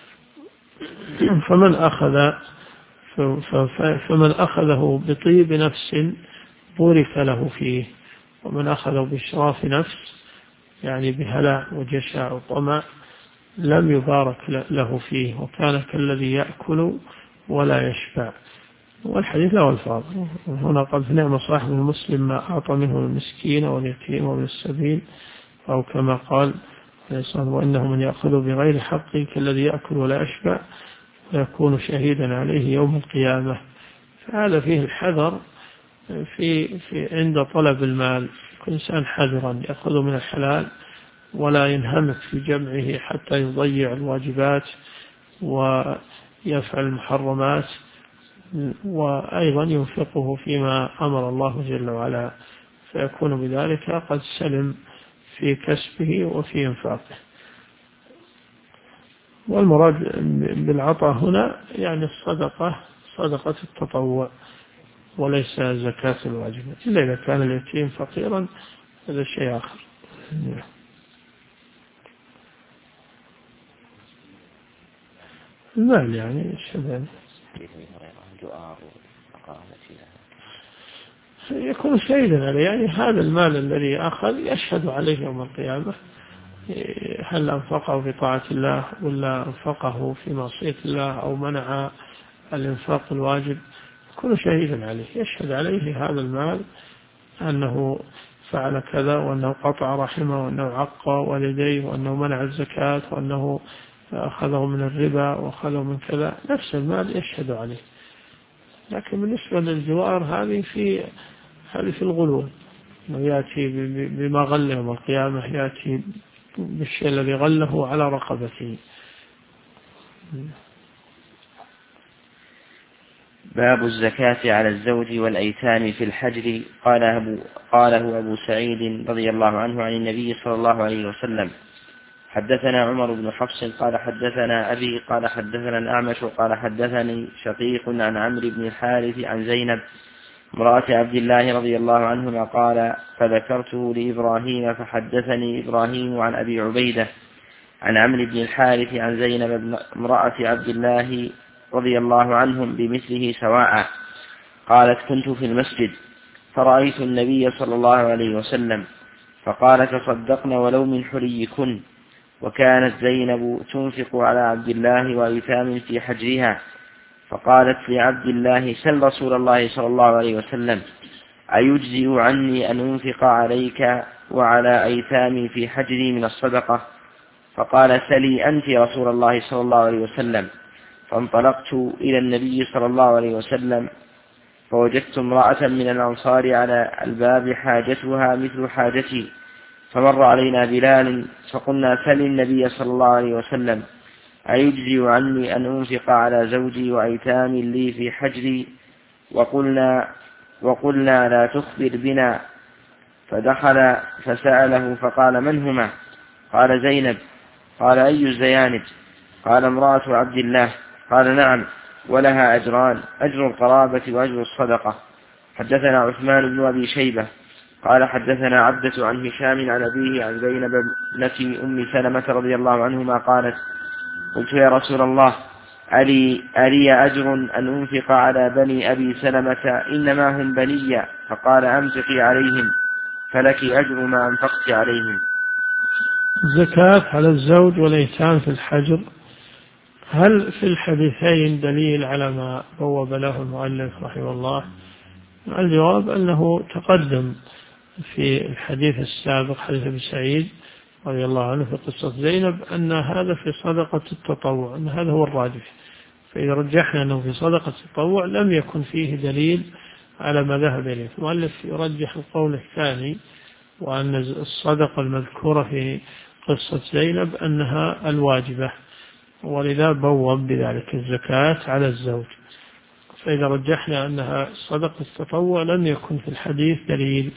فمن أخذه بطيب نفس بورك له فيه، ومن أخذه بإشراف نفس يعني بهلع وجشع وطمع لم يبارك له فيه، وكان كالذي يأكل ولا يشبع. والحديث له الفاظ. هنا قال: نعم صاحب المسلم ما أعطى منه المسكين واليتيم وابن السبيل، أو كما قال: وإنه من يأخذ بغير حق كالذي يأكل ولا يشبع ويكون شهيدا عليه يوم القيامة. فهذا فيه الحذر عند طلب المال. كل إنسان حذرا يأخذ من الحلال ولا ينهمك في جمعه حتى يضيع الواجبات ويفعل المحرمات، وأيضا ينفقه فيما أمر الله جل وعلا، فيكون بذلك قد سلم في كسبه وفي إنفاقه. والمراد بالعطاء هنا يعني الصدقة، صدقة التطوع، وليس زكاة الواجب، إلا إذا كان اليتيم فقيرا هذا شيء آخر. المال يعني الشباب يكون شهيدا عليه، يعني هذا المال الذي أخذ يشهد عليه يوم القيامة، هل أنفقه في طاعة الله ولا أنفقه في معصية الله أو منع الإنفاق الواجب، يكون شهيدا عليه، يشهد عليه هذا المال أنه فعل كذا، وأنه قطع رحمه، وأنه عق والديه، وأنه منع الزكاة، وأنه أخذه من الربا وأخذه من كذا، نفس المال يشهد عليه. لكن بالنسبة للجوار هذه في الغلول، يأتي بما غل يوم القيامة، يأتي بالشيء الذي غله على رقبته. باب الزكاة على الزوج والأيتام في الحجر. قاله أبو سعيد رضي الله عنه عن النبي صلى الله عليه وسلم: حدثنا عمر بن حفص قال حدثنا أبي قال حدثنا الأعمش قال حدثني شقيق عن عمرو بن الحارث عن زينب امرأة عبد الله رضي الله عنهما قال: فذكرته لإبراهيم فحدثني إبراهيم عن أبي عبيدة عن عمرو بن الحارث عن زينب امرأة عبد الله رضي الله عنهم بمثله سواء. قالت: كنت في المسجد فرأيت النبي صلى الله عليه وسلم فقال: تصدقن ولو من حليكن. وكانت زينب تنفق على عبد الله وأيتام في حجرها، فقالت لعبد الله: سل رسول الله صلى الله عليه وسلم أيجزئ عني أن أنفق عليك وعلى أيتامي في حجري من الصدقة؟ فقال: سلي أنت يا رسول الله صلى الله عليه وسلم. فانطلقت إلى النبي صلى الله عليه وسلم فوجدت امرأة من الأنصار على الباب حاجتها مثل حاجتي، فمر علينا بلال فقلنا: سل النبي صلى الله عليه وسلم أيجزئ عني أن أنفق على زوجي وأيتام لي في حجري؟ وقلنا لا تخبر بنا. فدخل فسأله فقال: من هما؟ قال: زينب. قال: أي الزيانب؟ قال: امرأة عبد الله. قال: نعم، ولها أجران: أجر القرابة وأجر الصدقة. حدثنا عثمان بن أبي شيبة قال حدثنا عبدة عن هشام عن أبيه عن زينب ابنة أم سلمة رضي الله عنهما قالت: قلت: يا رسول الله، ألي أجر أن أنفق على بني أبي سلمة إنما هم بني؟ فقال: أنفقي عليهم فلك أجر ما أنفقت عليهم. الزكاة على الزوج والأيتام في الحجر، هل في الحديثين دليل على ما بوب له المؤلف رحمه الله؟ الجواب أنه تقدم في الحديث السابق حديث أبي سعيد رضي الله عنه في قصة زينب أن هذا في صدقة التطوع، أن هذا هو الراجح. فإذا رجحنا أنه في صدقة التطوع لم يكن فيه دليل على ما ذهب إليه. المؤلف يرجح القول الثاني، وأن الصدقة المذكورة في قصة زينب أنها الواجبة، ولذا بوب بذلك الزكاة على الزوج. فإذا رجحنا أنها صدقة التطوع لم يكن في الحديث دليل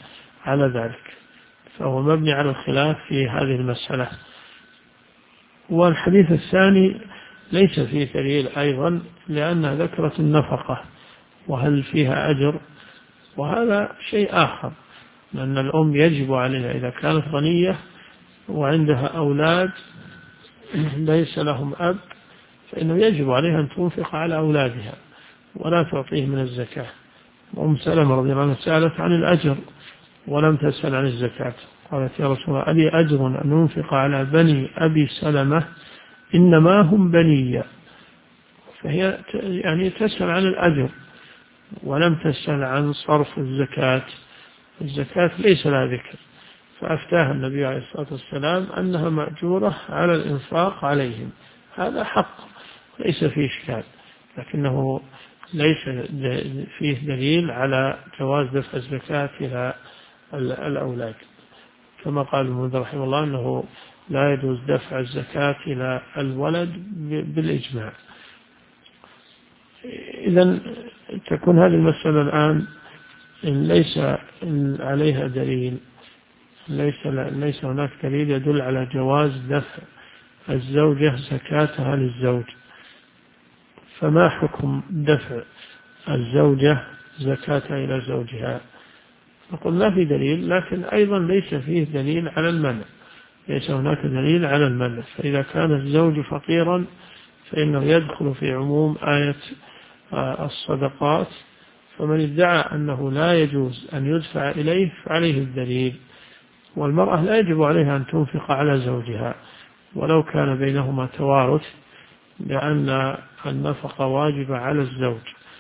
على ذلك، فهو مبني على الخلاف في هذه المسألة. والحديث الثاني ليس فيه دليل أيضا، لأنها ذكرت النفقة وهل فيها أجر، وهذا شيء آخر، لأن الأم يجب عليها إذا كانت غنية وعندها أولاد ليس لهم أب، فإنه يجب عليها أن تنفق على أولادها ولا تعطيه من الزكاة. أم سلمة رضي الله عنها سألت عن الأجر ولم تسأل عن الزكاة، قالت يا رسول الله ألي أجر أن أنفق على بني أبي سلمة إنما هم بني، فهي يعني تسأل عن الأجر ولم تسأل عن صرف الزكاة. الزكاة ليس لها ذكر، فأفتاها النبي عليه الصلاة والسلام أنها مأجورة على الإنفاق عليهم، هذا حق ليس فيه إشكال، لكنه ليس فيه دليل على جواز دفع الزكاة إلى الأولاد، كما قال المنذر رحمه الله أنه لا يجوز دفع الزكاة إلى الولد بالإجماع. إذن تكون هذه المسألة الآن ليس عليها دليل، ليس هناك دليل يدل على جواز دفع الزوجة زكاتها للزوج، فما حكم دفع الزوجة زكاتها إلى زوجها؟ نقول لا في دليل، لكن أيضا ليس فيه دليل على المنع، ليس هناك دليل على المنع. فإذا كان الزوج فقيرا فإنه يدخل في عموم آية الصدقات، فمن ادعى أنه لا يجوز أن يدفع إليه فعليه الدليل. والمرأة لا يجب عليها أن تنفق على زوجها ولو كان بينهما توارث، لأن النفقة واجبة على الزوج،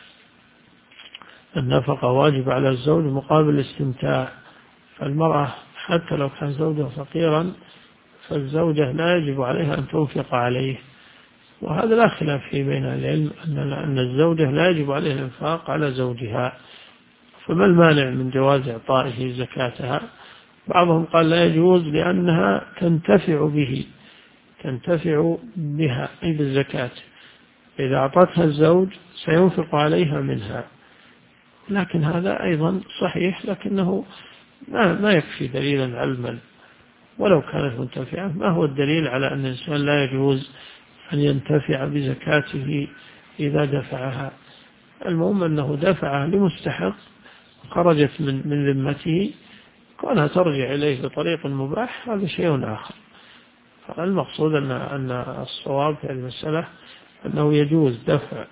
النفقة واجبة على الزوج مقابل الاستمتاع. فالمرأة حتى لو كان زوجها فقيرا فالزوجة لا يجب عليها أن تنفق عليه، وهذا لا خلاف فيه بين العلم أن الزوجة لا يجب عليها الإنفاق على زوجها. فما المانع من جواز إعطائه زكاتها؟ بعضهم قال لا يجوز لأنها تنتفع به، تنتفع بها أي بالزكاة، إذا أعطتها الزوج سينفق عليها منها، لكن هذا أيضا صحيح، لكنه ما يكفي دليلا علما ولو كانت منتفعة. ما هو الدليل على أن الإنسان لا يجوز أن ينتفع بزكاته إذا دفعها؟ المهم أنه دفعها لمستحق خرجت من ذمته، كونها ترجع إليه بطريق مباح هذا شيء آخر. فالمقصود أن الصواب في المسألة أنه يجوز دفع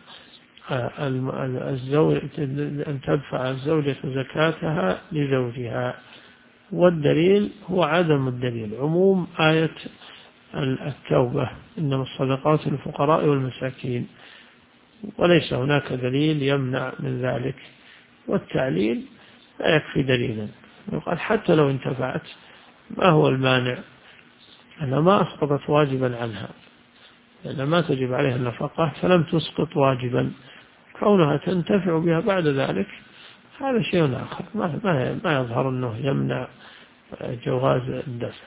الزوج، أن تدفع الزوجة زكاتها لزوجها، والدليل هو عدم الدليل، عموم آية التوبة إنما الصدقات للفقراء والمساكين، وليس هناك دليل يمنع من ذلك. والتعليل لا يكفي دليلا، يقال حتى لو انتفعت ما هو المانع؟ أنها ما أسقطت واجبا عنها، لأنها ما تجب عليها النفقة فلم تسقط واجبا، كونها تنتفع بها بعد ذلك هذا شيء آخر، ما يظهر أنه يمنع جواز الدفع.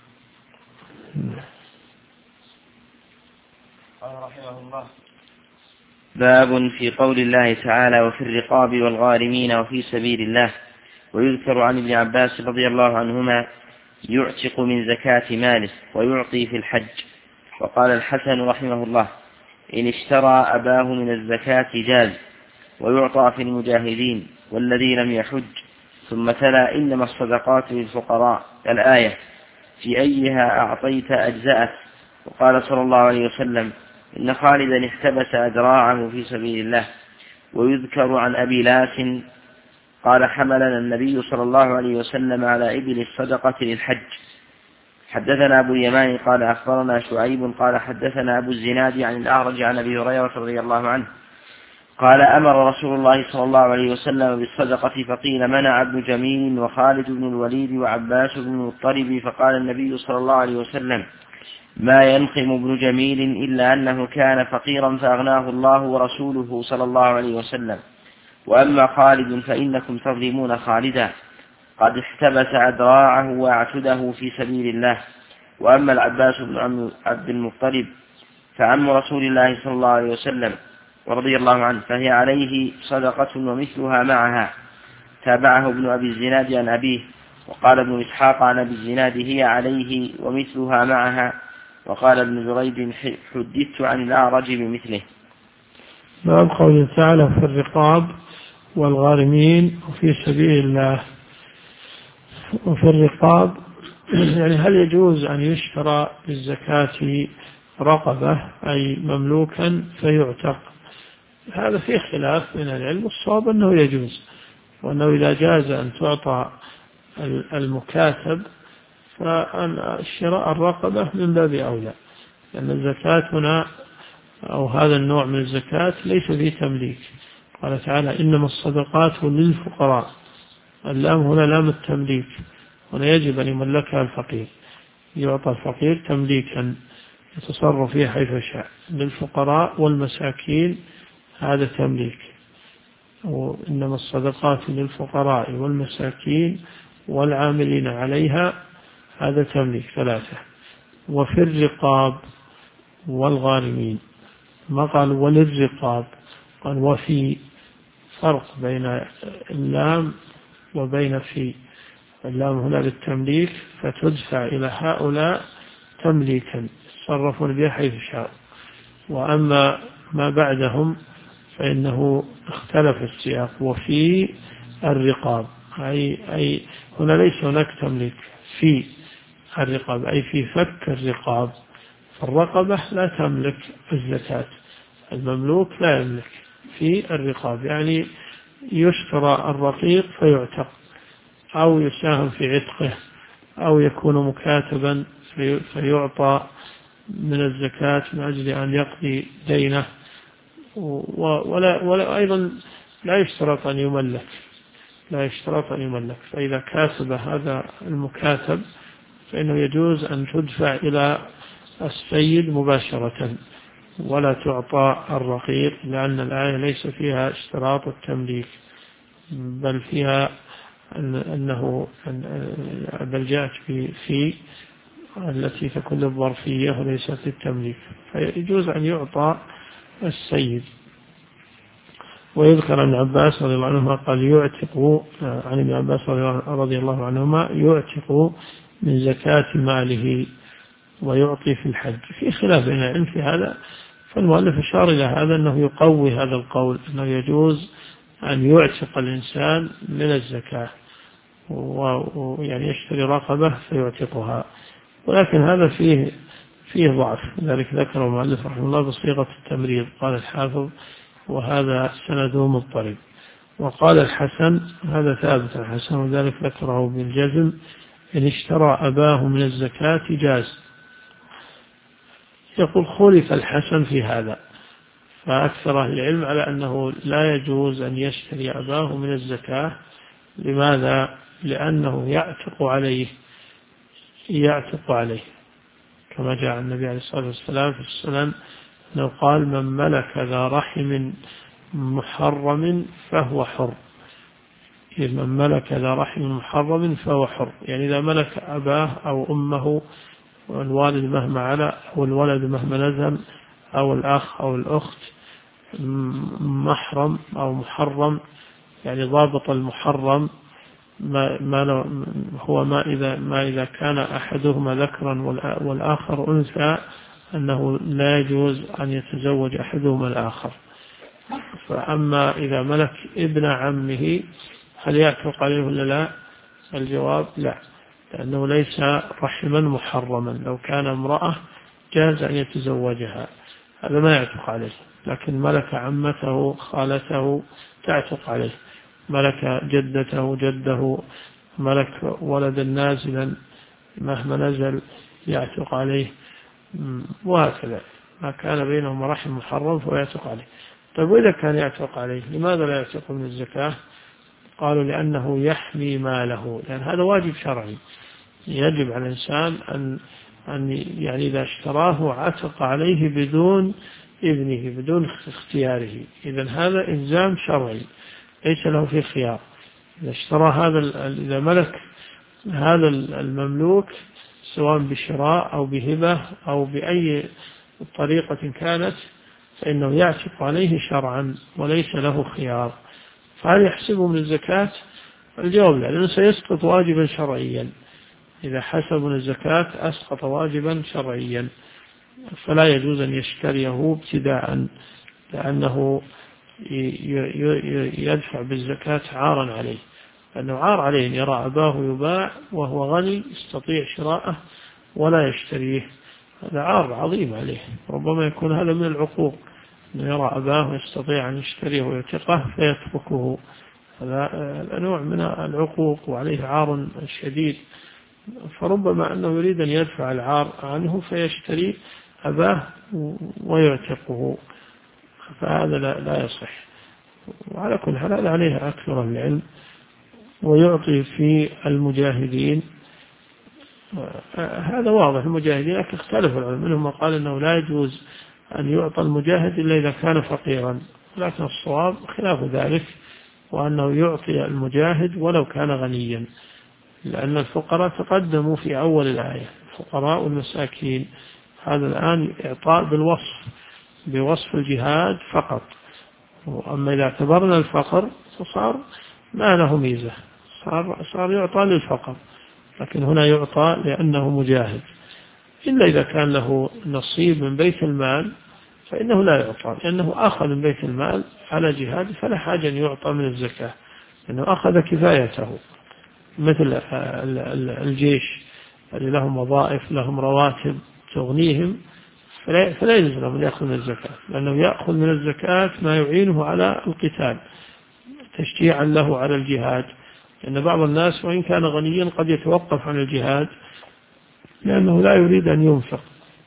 قال رحمه الله: باب في قول الله تعالى: وفي الرقاب والغارمين وفي سبيل الله. ويذكر عن ابن عباس رضي الله عنهما: يعتق من زكاة ماله ويعطي في الحج. وقال الحسن رحمه الله: إن اشترى أباه من الزكاة جاز، ويعطى في المجاهدين والذي لم يحج. ثم تلا: إنما الصدقات للفقراء الآية، في أيها أعطيت أجزأت. وقال صلى الله عليه وسلم: إن خالدا احتبس أدراعه في سبيل الله. ويذكر عن أبي لاس قال: حملنا النبي صلى الله عليه وسلم على إبل الصدقة للحج. حدثنا أبو اليمان قال: أخبرنا شعيب قال: حدثنا أبو الزناد عن الأعرج عن أبي هريرة رضي الله عنه قال: أمر رسول الله صلى الله عليه وسلم بالصدقة، فقيل: منع ابن جميل وخالد بن الوليد وعباس بن المطلب. فقال النبي صلى الله عليه وسلم: ما ينقم ابن جميل إلا أنه كان فقيرا فأغناه الله ورسوله صلى الله عليه وسلم، وأما خالد فإنكم تظلمون خالدا، قد احتبس أدراعه وأعتده في سبيل الله. وأما العباس بن عبد المطلب فعم رسول الله صلى الله عليه وسلم ورضي الله عنه، فهي عليه صدقة ومثلها معها. تابعه ابن أبي الزناد عن أبيه وقال ابن إسحاق عن أبي الزناد هي عليه ومثلها معها. وقال ابن جريج حدثت عن الأعرج بمثله. باب قوله تعالى في الرقاب والغارمين وفي سبيل الله. وفي الرقاب يعني هل يجوز أن يشترى بالزكاة رقبة أي مملوكا فيعتق؟ هذا فيه خلاف من العلم، الصواب أنه يجوز، وأنه إذا جاز أن تعطى المكاتب فأن شراء الرقبة من باب أولى، لأن الزكاة هنا أو هذا النوع من الزكاة ليس فيه تمليك. قال تعالى إنما الصدقات للفقراء، اللام هنا لام التمليك، هنا يجب أن يملكها الفقير، يعطى الفقير تمليكا يتصرف فيه حيث شاء. للفقراء والمساكين هذا تمليك. وإنما الصدقات للفقراء والمساكين والعاملين عليها هذا تمليك، ثلاثة. وفي الرقاب والغارمين، ما قال وللرقاب، قال وفي، فرق بين اللام وبين في. اللام هنا للتمليك فتدفع إلى هؤلاء تمليكا يتصرفون بها حيث شاء. وأما ما بعدهم فإنه اختلف السياق. وفي الرقاب أي هنا ليس هناك تمليك، في الرقاب أي في فك الرقاب. فالرقبة لا تملك الزكاة، المملوك لا يملك. في الرقاب يعني يشترى الرقيق فيعتق، أو يساهم في عتقه، أو يكون مكاتبا فيعطى من الزكاة من أجل أن يقضي دينه. ولا أيضا لا يشترط أن يملك، لا يشترط أن يملك. فإذا كاتب هذا المكاتب فإنه يجوز أن تدفع إلى السيد مباشرة ولا تعطى الرقيق، لأن الآية ليس فيها اشتراط التمليك، بل فيها أنه بل جاءت في التي تكون الظرفية وليست التمليك، فيجوز أن يعطى السيد. ويذكر عن عباس رضي الله عنهما قال يعتق، عن ابن عباس رضي الله عنهما يعتق من زكاة ماله ويعطي في الحج. في خلاف بين العلم في هذا، فالمؤلف أشار إلى هذا أنه يقوي هذا القول، أنه يجوز أن يعتق الإنسان من الزكاة ويعني يشتري رقبة فيعتقها، ولكن هذا فيه ضعف، لذلك ذكر المؤلف رحمه الله بصيغة التمريض. قال الحافظ وهذا سنده مضطرب. وقال الحسن هذا ثابت الحسن، وذلك ذكره بالجزم، إن اشترى أباه من الزكاة جاز. يقول خلف الحسن في هذا، فأكثر أهل العلم على أنه لا يجوز أن يشتري أباه من الزكاة. لماذا؟ لأنه يعتق عليه كما جاء النبي عليه الصلاة والسلام في السنن أنه قال من ملك ذا رحم محرم فهو حر. من ملك ذا رحم محرم فهو حر، يعني إذا ملك أباه أو أمه والوالد مهما علا أو الولد مهما نزل أو الأخ أو الأخت، محرم أو محرم، يعني ضابط المحرم ما إذا كان أحدهما ذكرا والآخر أنثى، أنه لا يجوز أن يتزوج أحدهما الآخر. فأما إذا ملك ابن عمه هل يعتق عليه ولا لا؟ الجواب لا، لأنه ليس رحما محرما. لو كان امرأة جاز أن يتزوجها، هذا ما يعتق عليه. لكن ملك عمته خالته تعتق عليه، ملك جدته جده، ملك ولدا نازلا مهما نزل يعتق عليه، وهكذا. ما كان بينهما رحم محرم فهو يعتق عليه. طيب وإذا كان يعتق عليه لماذا لا يعتق من الزكاة؟ قالوا لأنه يحمي ماله، لأن هذا واجب شرعي، يجب على الإنسان أن يعني إذا اشتراه عتق عليه بدون إذنه بدون اختياره. إذن هذا إلزام شرعي ليس له فيه خيار. إذا اشترى إذا ملك هذا المملوك سواء بشراء أو بهبة أو بأي طريقة كانت، فإنه يعتق عليه شرعا وليس له خيار. فهل يحسبه من الزكاة؟ الجواب لا، لأنه سيسقط واجبا شرعيا. إذا حسب من الزكاة أسقط واجبا شرعيا، فلا يجوز أن يشتريه ابتداء، لأنه يدفع بالزكاة عارا عليه، لأنه عار عليه أن يرى أباه يباع وهو غني يستطيع شراءه ولا يشتريه. هذا عار عظيم عليه، ربما يكون هذا من العقوق، أنه يرى أباه يستطيع أن يشتريه ويعتقه فيتركه. هذا نوع من العقوق وعليه عار شديد، فربما أنه يريد أن يدفع العار عنه فيشتري أباه ويعتقه، فهذا لا يصح. وعلى كل حال عليه أكثر العلم. ويعطي في المجاهدين، هذا واضح، المجاهدين لكن اختلف العلماء، منهم من قال أنه لا يجوز أن يعطى المجاهد إلا إذا كان فقيرا، لكن الصواب خلاف ذلك، وأنه يعطي المجاهد ولو كان غنيا، لأن الفقراء تقدموا في أول الآية، الفقراء والمساكين. هذا الآن إعطاء بوصف الجهاد فقط، وأما إذا اعتبرنا الفقر فصار ما له ميزة، صار يعطى للفقر، لكن هنا يعطى لأنه مجاهد. إلا إذا كان له نصيب من بيت المال فإنه لا يعطى، لأنه أخذ من بيت المال على جهاد، فلا حاجة أن يعطى من الزكاة، لأنه أخذ كفايته، مثل الجيش الذي لهم وظائف، لهم رواتب تغنيهم، فلا يجوز له أن يأخذ من الزكاة، لأنه يأخذ من الزكاة ما يعينه على القتال تشجيعا له على الجهاد. لأن بعض الناس وإن كان غنيا قد يتوقف عن الجهاد لأنه لا يريد أن ينفق،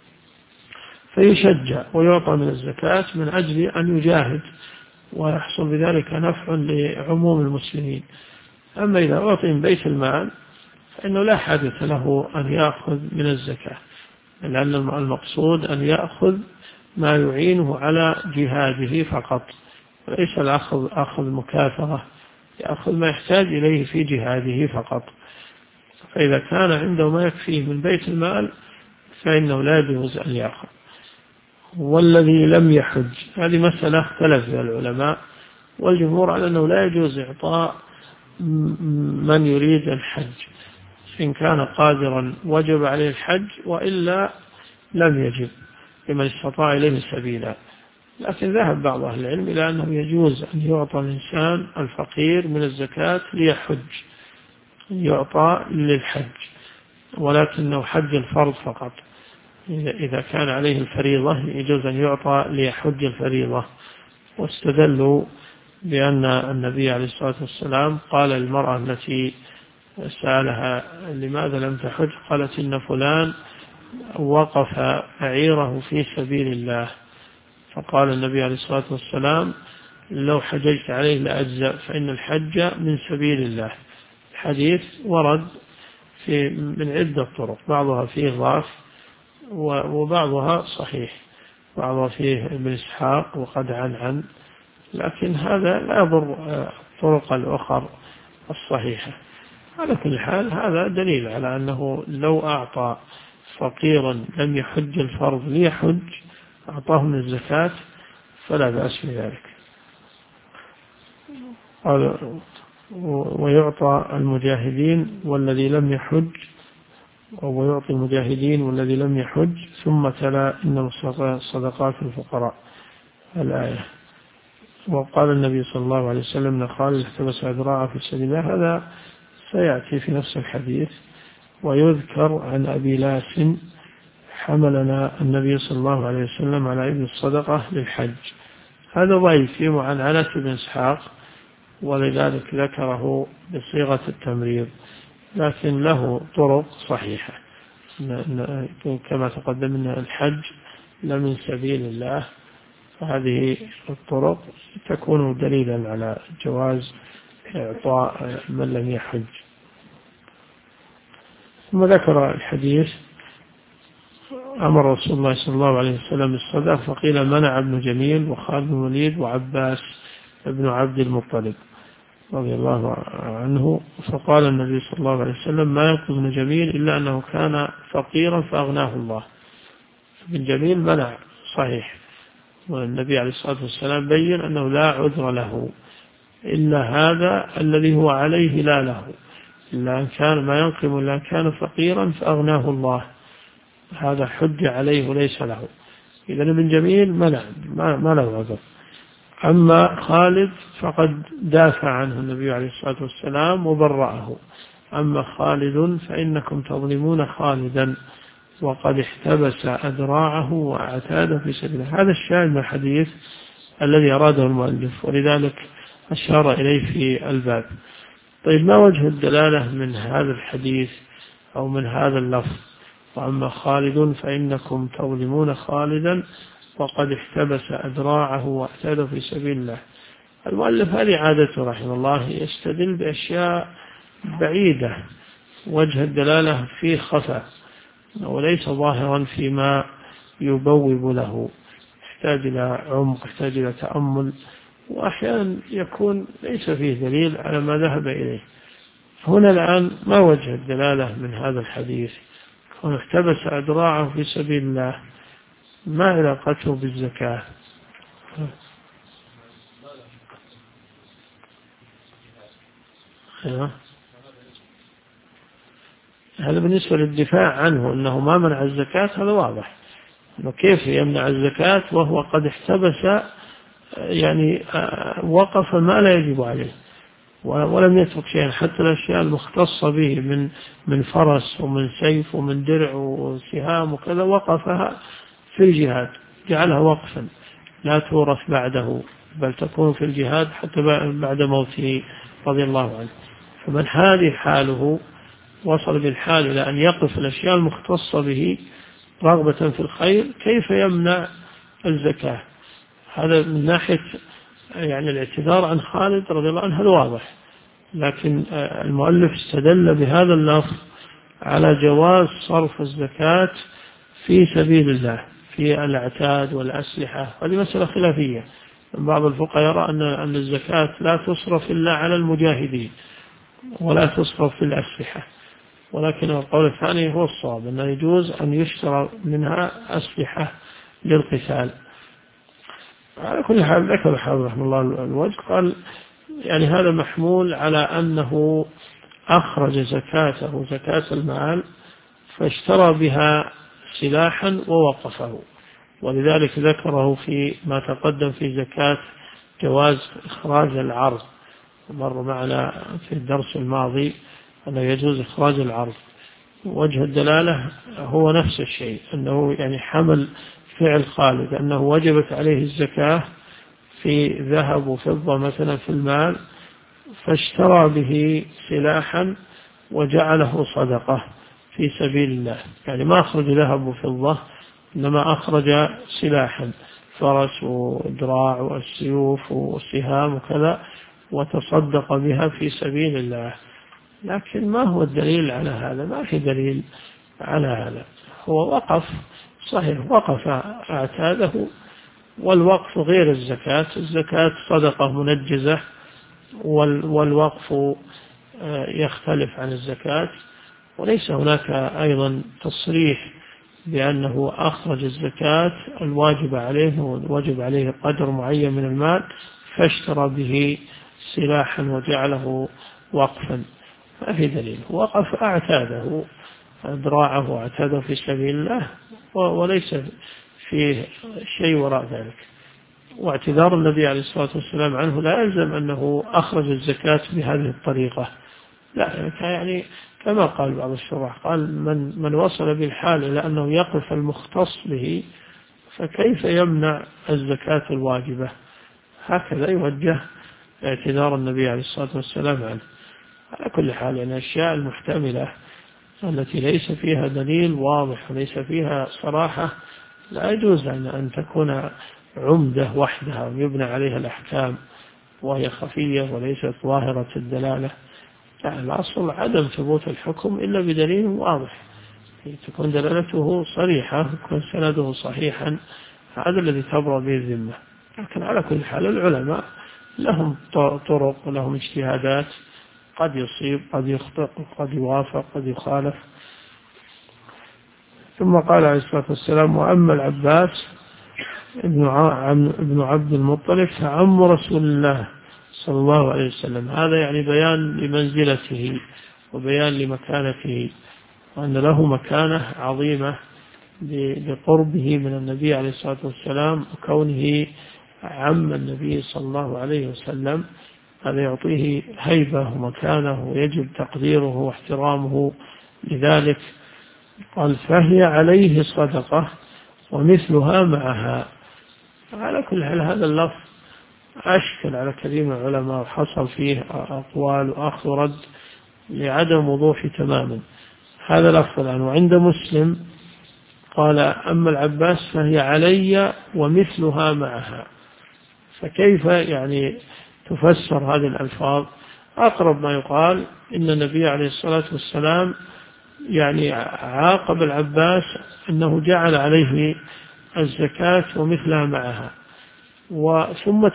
فيشجع ويعطى من الزكاة من أجل أن يجاهد ويحصل بذلك نفع لعموم المسلمين. أما إذا أعطي من بيت المال فإنه لا حاجة له أن يأخذ من الزكاة، لأن المقصود أن يأخذ ما يعينه على جهاده فقط، وليس الأخذ أخذ مكافرة، يأخذ ما يحتاج إليه في جهاده فقط. فإذا كان عنده ما يكفيه من بيت المال فإنه لا يجوز أن يأخذ. والذي لم يحج، هذه مسألة اختلف فيها العلماء، والجمهور على أنه لا يجوز إعطاء من يريد الحج، إن كان قادرا وجب عليه الحج، وإلا لم يجب لمن استطاع إليه سبيلا. لكن ذهب بعض أهل العلم إلى أنه يجوز أن يعطى الإنسان الفقير من الزكاة ليحج، يعطى للحج، ولكنه حج الفرض فقط. إذا كان عليه الفريضة يجوز أن يعطى ليحج الفريضة. واستدلوا بأن النبي عليه الصلاة والسلام قال للمرأة التي سألها لماذا لم تحج، قالت إن فلان وقف بعيره في سبيل الله، فقال النبي عليه الصلاة والسلام لو حججت عليه لأجزأ، فإن الحج من سبيل الله. الحديث ورد من عدة طرق، بعضها فيه ضعف وبعضها صحيح، بعضها فيه ابن إسحاق وقد عن، لكن هذا لا يضر الطرق الأخرى الصحيحة. على كل حال هذا دليل على أنه لو أعطى فقيرا لم يحج الفرض ليحج أعطاه من الزكاة فلا بأس بذلك. ويعطى المجاهدين والذي لم يحج، ويعطي المجاهدين والذي لم يحج، ثم تلا إن الصدقات الفقراء الآية. وقال النبي صلى الله عليه وسلم نخال احتبس أذراعه في سبيل الله، هذا سيأتي في نفس الحديث. ويذكر عن أبي لاس حملنا النبي صلى الله عليه وسلم على إبن الصدقة للحج، هذا ضعيف في معنعنة ابن إسحاق، ولذلك ذكره بصيغة التمريض، لكن له طرق صحيحة كما تقدم أن الحج لمن سبيل الله، فهذه الطرق تكون دليلا على جواز إعطاء من لم يحج. ثم ذكر الحديث أمر رسول الله صلى الله عليه وسلم بالصدقة، فقيل منع ابن جميل وخالد بن الوليد وعباس ابن عبد المطلب رضي الله عنه، فقال النبي صلى الله عليه وسلم ما ينقذ ابن جميل إلا أنه كان فقيرا فأغناه الله. ابن جميل منع صحيح، والنبي عليه الصلاة والسلام بين أنه لا عذر له إلا هذا الذي هو عليه لا له، إلا أن كان ما ينقم إلا أن كان فقيرا فأغناه الله، هذا حج عليه وليس له. إذا ابن جميل ما له عذر. أما خالد فقد دافع عنه النبي عليه الصلاة والسلام وبرأه. أما خالد فإنكم تظلمون خالدا وقد احتبس أذراعه وأعتاد في سبيله. هذا الشاهد من الحديث الذي أراده المؤلف، ولذلك أشار إليه في الباب. طيب، ما وجه الدلالة من هذا الحديث أو من هذا اللفظ؟ وأما خالد فإنكم تظلمون خالدا وقد احتبس أذراعه واعتاد في سبيل الله. المؤلف هذه عادته رحمه الله، يستدل بأشياء بعيدة وجه الدلالة فيه خفى وليس ظاهرا فيما يبوب له، يحتاج إلى عمق، يحتاج إلى تأمل، وأحيانا يكون ليس فيه دليل على ما ذهب إليه. هنا الآن ما وجه الدلالة من هذا الحديث؟ احتبس أذراعه في سبيل الله، ما علاقته بالزكاة؟ هذا بالنسبة للدفاع عنه أنه ما منع الزكاة، هذا واضح. أنه كيف يمنع الزكاة وهو قد احتبس، يعني وقف ما لا يجب عليه ولم يترك شيئا، حتى الأشياء المختصة به من فرس ومن سيف ومن درع وسهام وكذا وقفها في الجهاد، جعلها وقفا لا تورث بعده، بل تكون في الجهاد حتى بعد موته رضي الله عنه. فمن هذه حاله وصل بالحال إلى أن يقف الأشياء المختصة به رغبة في الخير، كيف يمنع الزكاة؟ هذا من ناحية يعني الاعتذار عن خالد رضي الله عنه، هذا واضح. لكن المؤلف استدل بهذا اللفظ على جواز صرف الزكاة في سبيل الله في الأعتاد والأسلحة. هذه مسألة خلافية، بعض الفقهاء يرى أن الزكاة لا تصرف إلا على المجاهدين ولا تصرف في الأسلحة، ولكن القول الثاني هو الصواب، أنه يجوز أن يشترى منها أسلحة للقتال. على كل حال ذكر الحافظ رحمه الله الوجه، قال يعني هذا محمول على أنه أخرج زكاته زكاة المال فاشترى بها سلاحا ووقفه، ولذلك ذكره في ما تقدم في زكاة جواز إخراج العرض، مر معنا في الدرس الماضي أنه يجوز إخراج العرض. وجه الدلالة هو نفس الشيء، أنه يعني حمل فعل خالد أنه وجبت عليه الزكاة في ذهب وفضة مثلا في المال، فاشترى به سلاحا وجعله صدقة في سبيل الله، يعني ما أخرج ذهب وفضة إنما أخرج سلاحا، فرس ودراع والسيوف والسهام وكذا، وتصدق بها في سبيل الله. لكن ما هو الدليل على هذا؟ ما في دليل على هذا. هو وقف صحيح، وقف اعتاده، والوقف غير الزكاة. الزكاة صدقة منجزة، والوقف يختلف عن الزكاة، وليس هناك أيضا تصريح بأنه أخرج الزكاة الواجب عليه، والواجب عليه قدر معين من المال فاشترى به سلاحا وجعله وقفا، ما في دليل. وقف اعتاده، ذراعه واعتاده في سبيل الله، وليس فيه شيء وراء ذلك. واعتذار النبي عليه الصلاة والسلام عنه لا يلزم أنه أخرج الزكاة بهذه الطريقة، لا، يعني كما قال بعض الشراح، قال من وصل بالحال إلى أنه يقف المختص به فكيف يمنع الزكاة الواجبة؟ هكذا يوجه اعتذار النبي عليه الصلاة والسلام عنه. على كل حال يعني الأشياء المحتملة التي ليس فيها دليل واضح وليس فيها صراحة لا يجوز أن تكون عمدة وحدها ويبنى عليها الأحكام وهي خفية وليست ظاهرة الدلالة. يعني الأصل عدم ثبوت الحكم إلا بدليل واضح، تكون دلالته صريحة، يكون سنده صحيحا، هذا الذي تبرأ به الذمة. لكن على كل حال العلماء لهم طرق ولهم اجتهادات، قد يصيب قد يخطئ قد يوافق قد يخالف. ثم قال عليه الصلاة والسلام: وأما العباس ابن عبد المطلب فعم رسول الله صلى الله عليه وسلم. هذا يعني بيان لمنزلته وبيان لمكانته، وأن له مكانة عظيمة لقربه من النبي عليه الصلاة والسلام وكونه عم النبي صلى الله عليه وسلم. هذا يعطيه هيبة ومكانه ويجب تقديره واحترامه. لذلك قال فهي عليه صدقة ومثلها معها. على كل حال هذا اللفظ أشكل على كثير من العلماء وحصل فيه أقوال وأخذ ورد لعدم وضوح تماما. هذا لفظ الآن. وعند مسلم قال أما العباس فهي علي ومثلها معها. فكيف يعني تفسر هذه الألفاظ؟ أقرب ما يقال إن النبي عليه الصلاة والسلام يعني عاقب العباس أنه جعل عليه الزكاة ومثلها معها ثم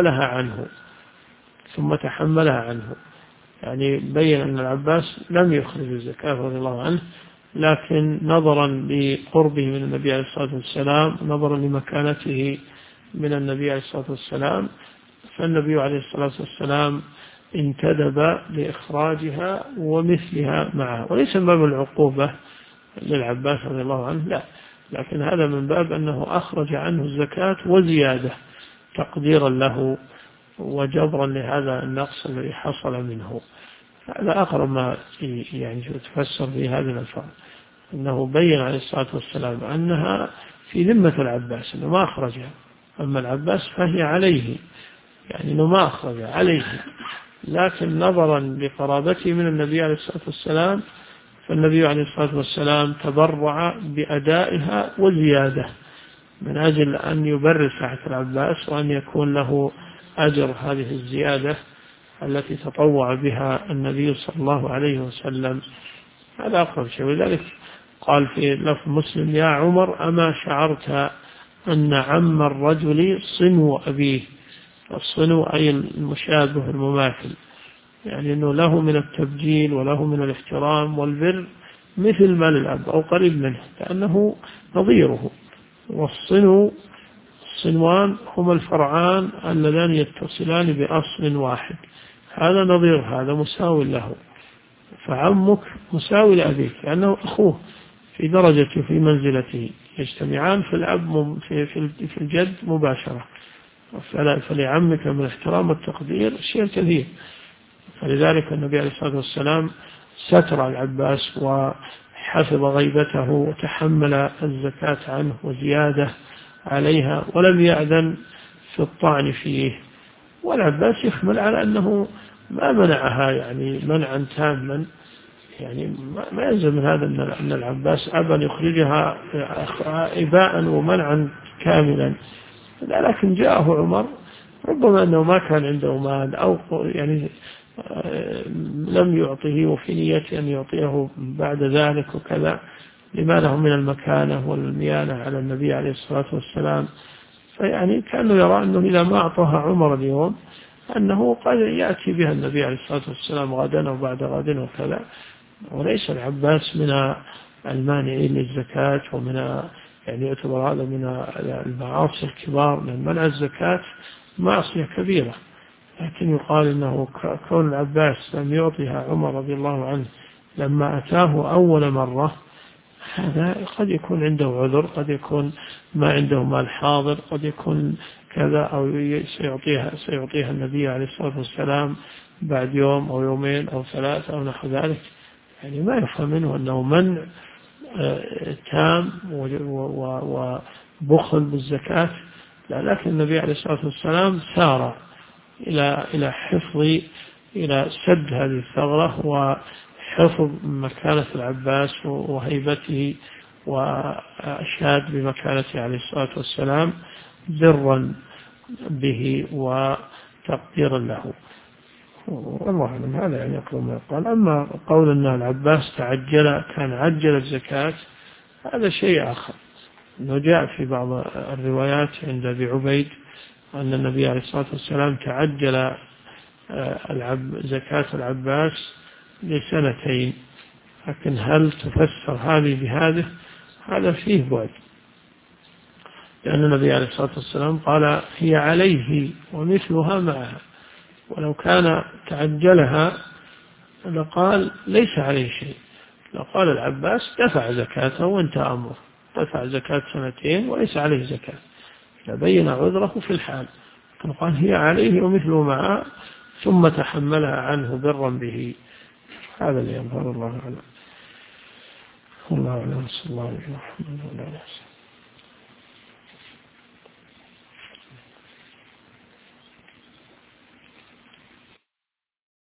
تحملها عنه. يعني بين أن العباس لم يخرج الزكاة رضي الله عنه، لكن نظرا لقربه من النبي عليه الصلاة والسلام، نظرا لمكانته من النبي عليه الصلاة والسلام، فالنبي عليه الصلاة والسلام انتدب لإخراجها ومثلها معها. وليس من باب العقوبة للعباس رضي الله عنه، لا، لكن هذا من باب أنه أخرج عنه الزكاة وزيادة تقديرا له وجبرا لهذا النقص الذي حصل منه. هذا أقرب ما يعني تفسر في هذه الألفاظ، أنه بين عليه الصلاة والسلام أنها في ذمة العباس، أنه ما أخرجها. أما العباس فهي عليه، يعني أنه ما أخرجها عليه، لكن نظرا لقرابته من النبي عليه الصلاة والسلام فالنبي عليه الصلاة والسلام تبرع بأدائها وزيادة من أجل أن يبرر سعة العباس وأن يكون له أجر هذه الزيادة التي تطوع بها النبي صلى الله عليه وسلم. هذا أقرب شيء. ولذلك قال في لفظ مسلم يا عمر أما شعرت أن عم الرجل صنو أبيه. الصنو أي المشابه المماثل، يعني أنه له من التبجيل وله من الاحترام والبر مثل ما للأب أو قريب منه، لأنه نظيره. الصنوان هما الفرعان اللذان يتصلان بأصل واحد، هذا نظير هذا مساوي له. فعمك مساوي لأبيك لأنه أخوه في درجته في منزلته، يجتمعان في الأب في الجد مباشرة. فلعمك من الاحترام والتقدير شيء كثير. فلذلك النبي عليه الصلاة والسلام ستر العباس وحفظ غيبته وتحمل الزكاة عنه وزيادة عليها ولم يأذن في الطعن فيه. والعباس يحمل على أنه ما منعها يعني منعا تاما، يعني ما يلزم من هذا أن العباس أبى أن يخرجها إباء ومنعا كاملا، لكن جاءه عمر ربما أنه ما كان عنده مال أو يعني لم يعطيه وفي نيته أن يعطيه بعد ذلك وكذا، لما له من المكانة والميانة على النبي عليه الصلاة والسلام. فيعني كانوا يرى أنه إذا ما أعطاها عمر اليوم أنه قد يأتي بها النبي عليه الصلاة والسلام غدا أو بعد غد وكذا. وليس العباس من المانعين للزكاة ومن يعني يعتبر هذا من المعاصي الكبار، من منع الزكاة معصية كبيرة. لكن يقال إنه كون العباس لم يعطيها عمر رضي الله عنه لما أتاه أول مرة، هذا قد يكون عنده عذر، قد يكون ما عنده مال حاضر، قد يكون كذا، أو سيعطيها النبي عليه الصلاة والسلام بعد يوم أو يومين أو ثلاثة أو نحو ذلك. يعني ما يفهم منه أنه منع تام وبخل بالزكاة، لكن النبي عليه الصلاة والسلام سار إلى إلى سد هذه الثغرة وحفظ مكانة العباس وهيبته وأشاد بمكانته عليه الصلاة والسلام برا به وتقديرا له. والله أعلم. هذا يعني أقول ما قال. أما قول أن العباس كان عجل الزكاة، هذا شيء آخر. أنه جاء في بعض الروايات عند أبي عبيد أن النبي عليه الصلاة والسلام تعجل زكاة العباس ل2 لكن هل تفسر هذه بهذه؟ هذا فيه بعد، لأن النبي عليه الصلاة والسلام قال هي عليه ومثلها معها، ولو كان تعجلها لقال ليس عليه شيء، لقال العباس دفع زكاته وانتهى أمره، دفع زكاة 2 وليس عليه زكاة، لبين عذره في الحال، قال هي عليه ومثله معه ثم تحملها عنه برا به. هذا اللي يظهر الله أعلم. الله أعلم. صلى الله عليه وسلم.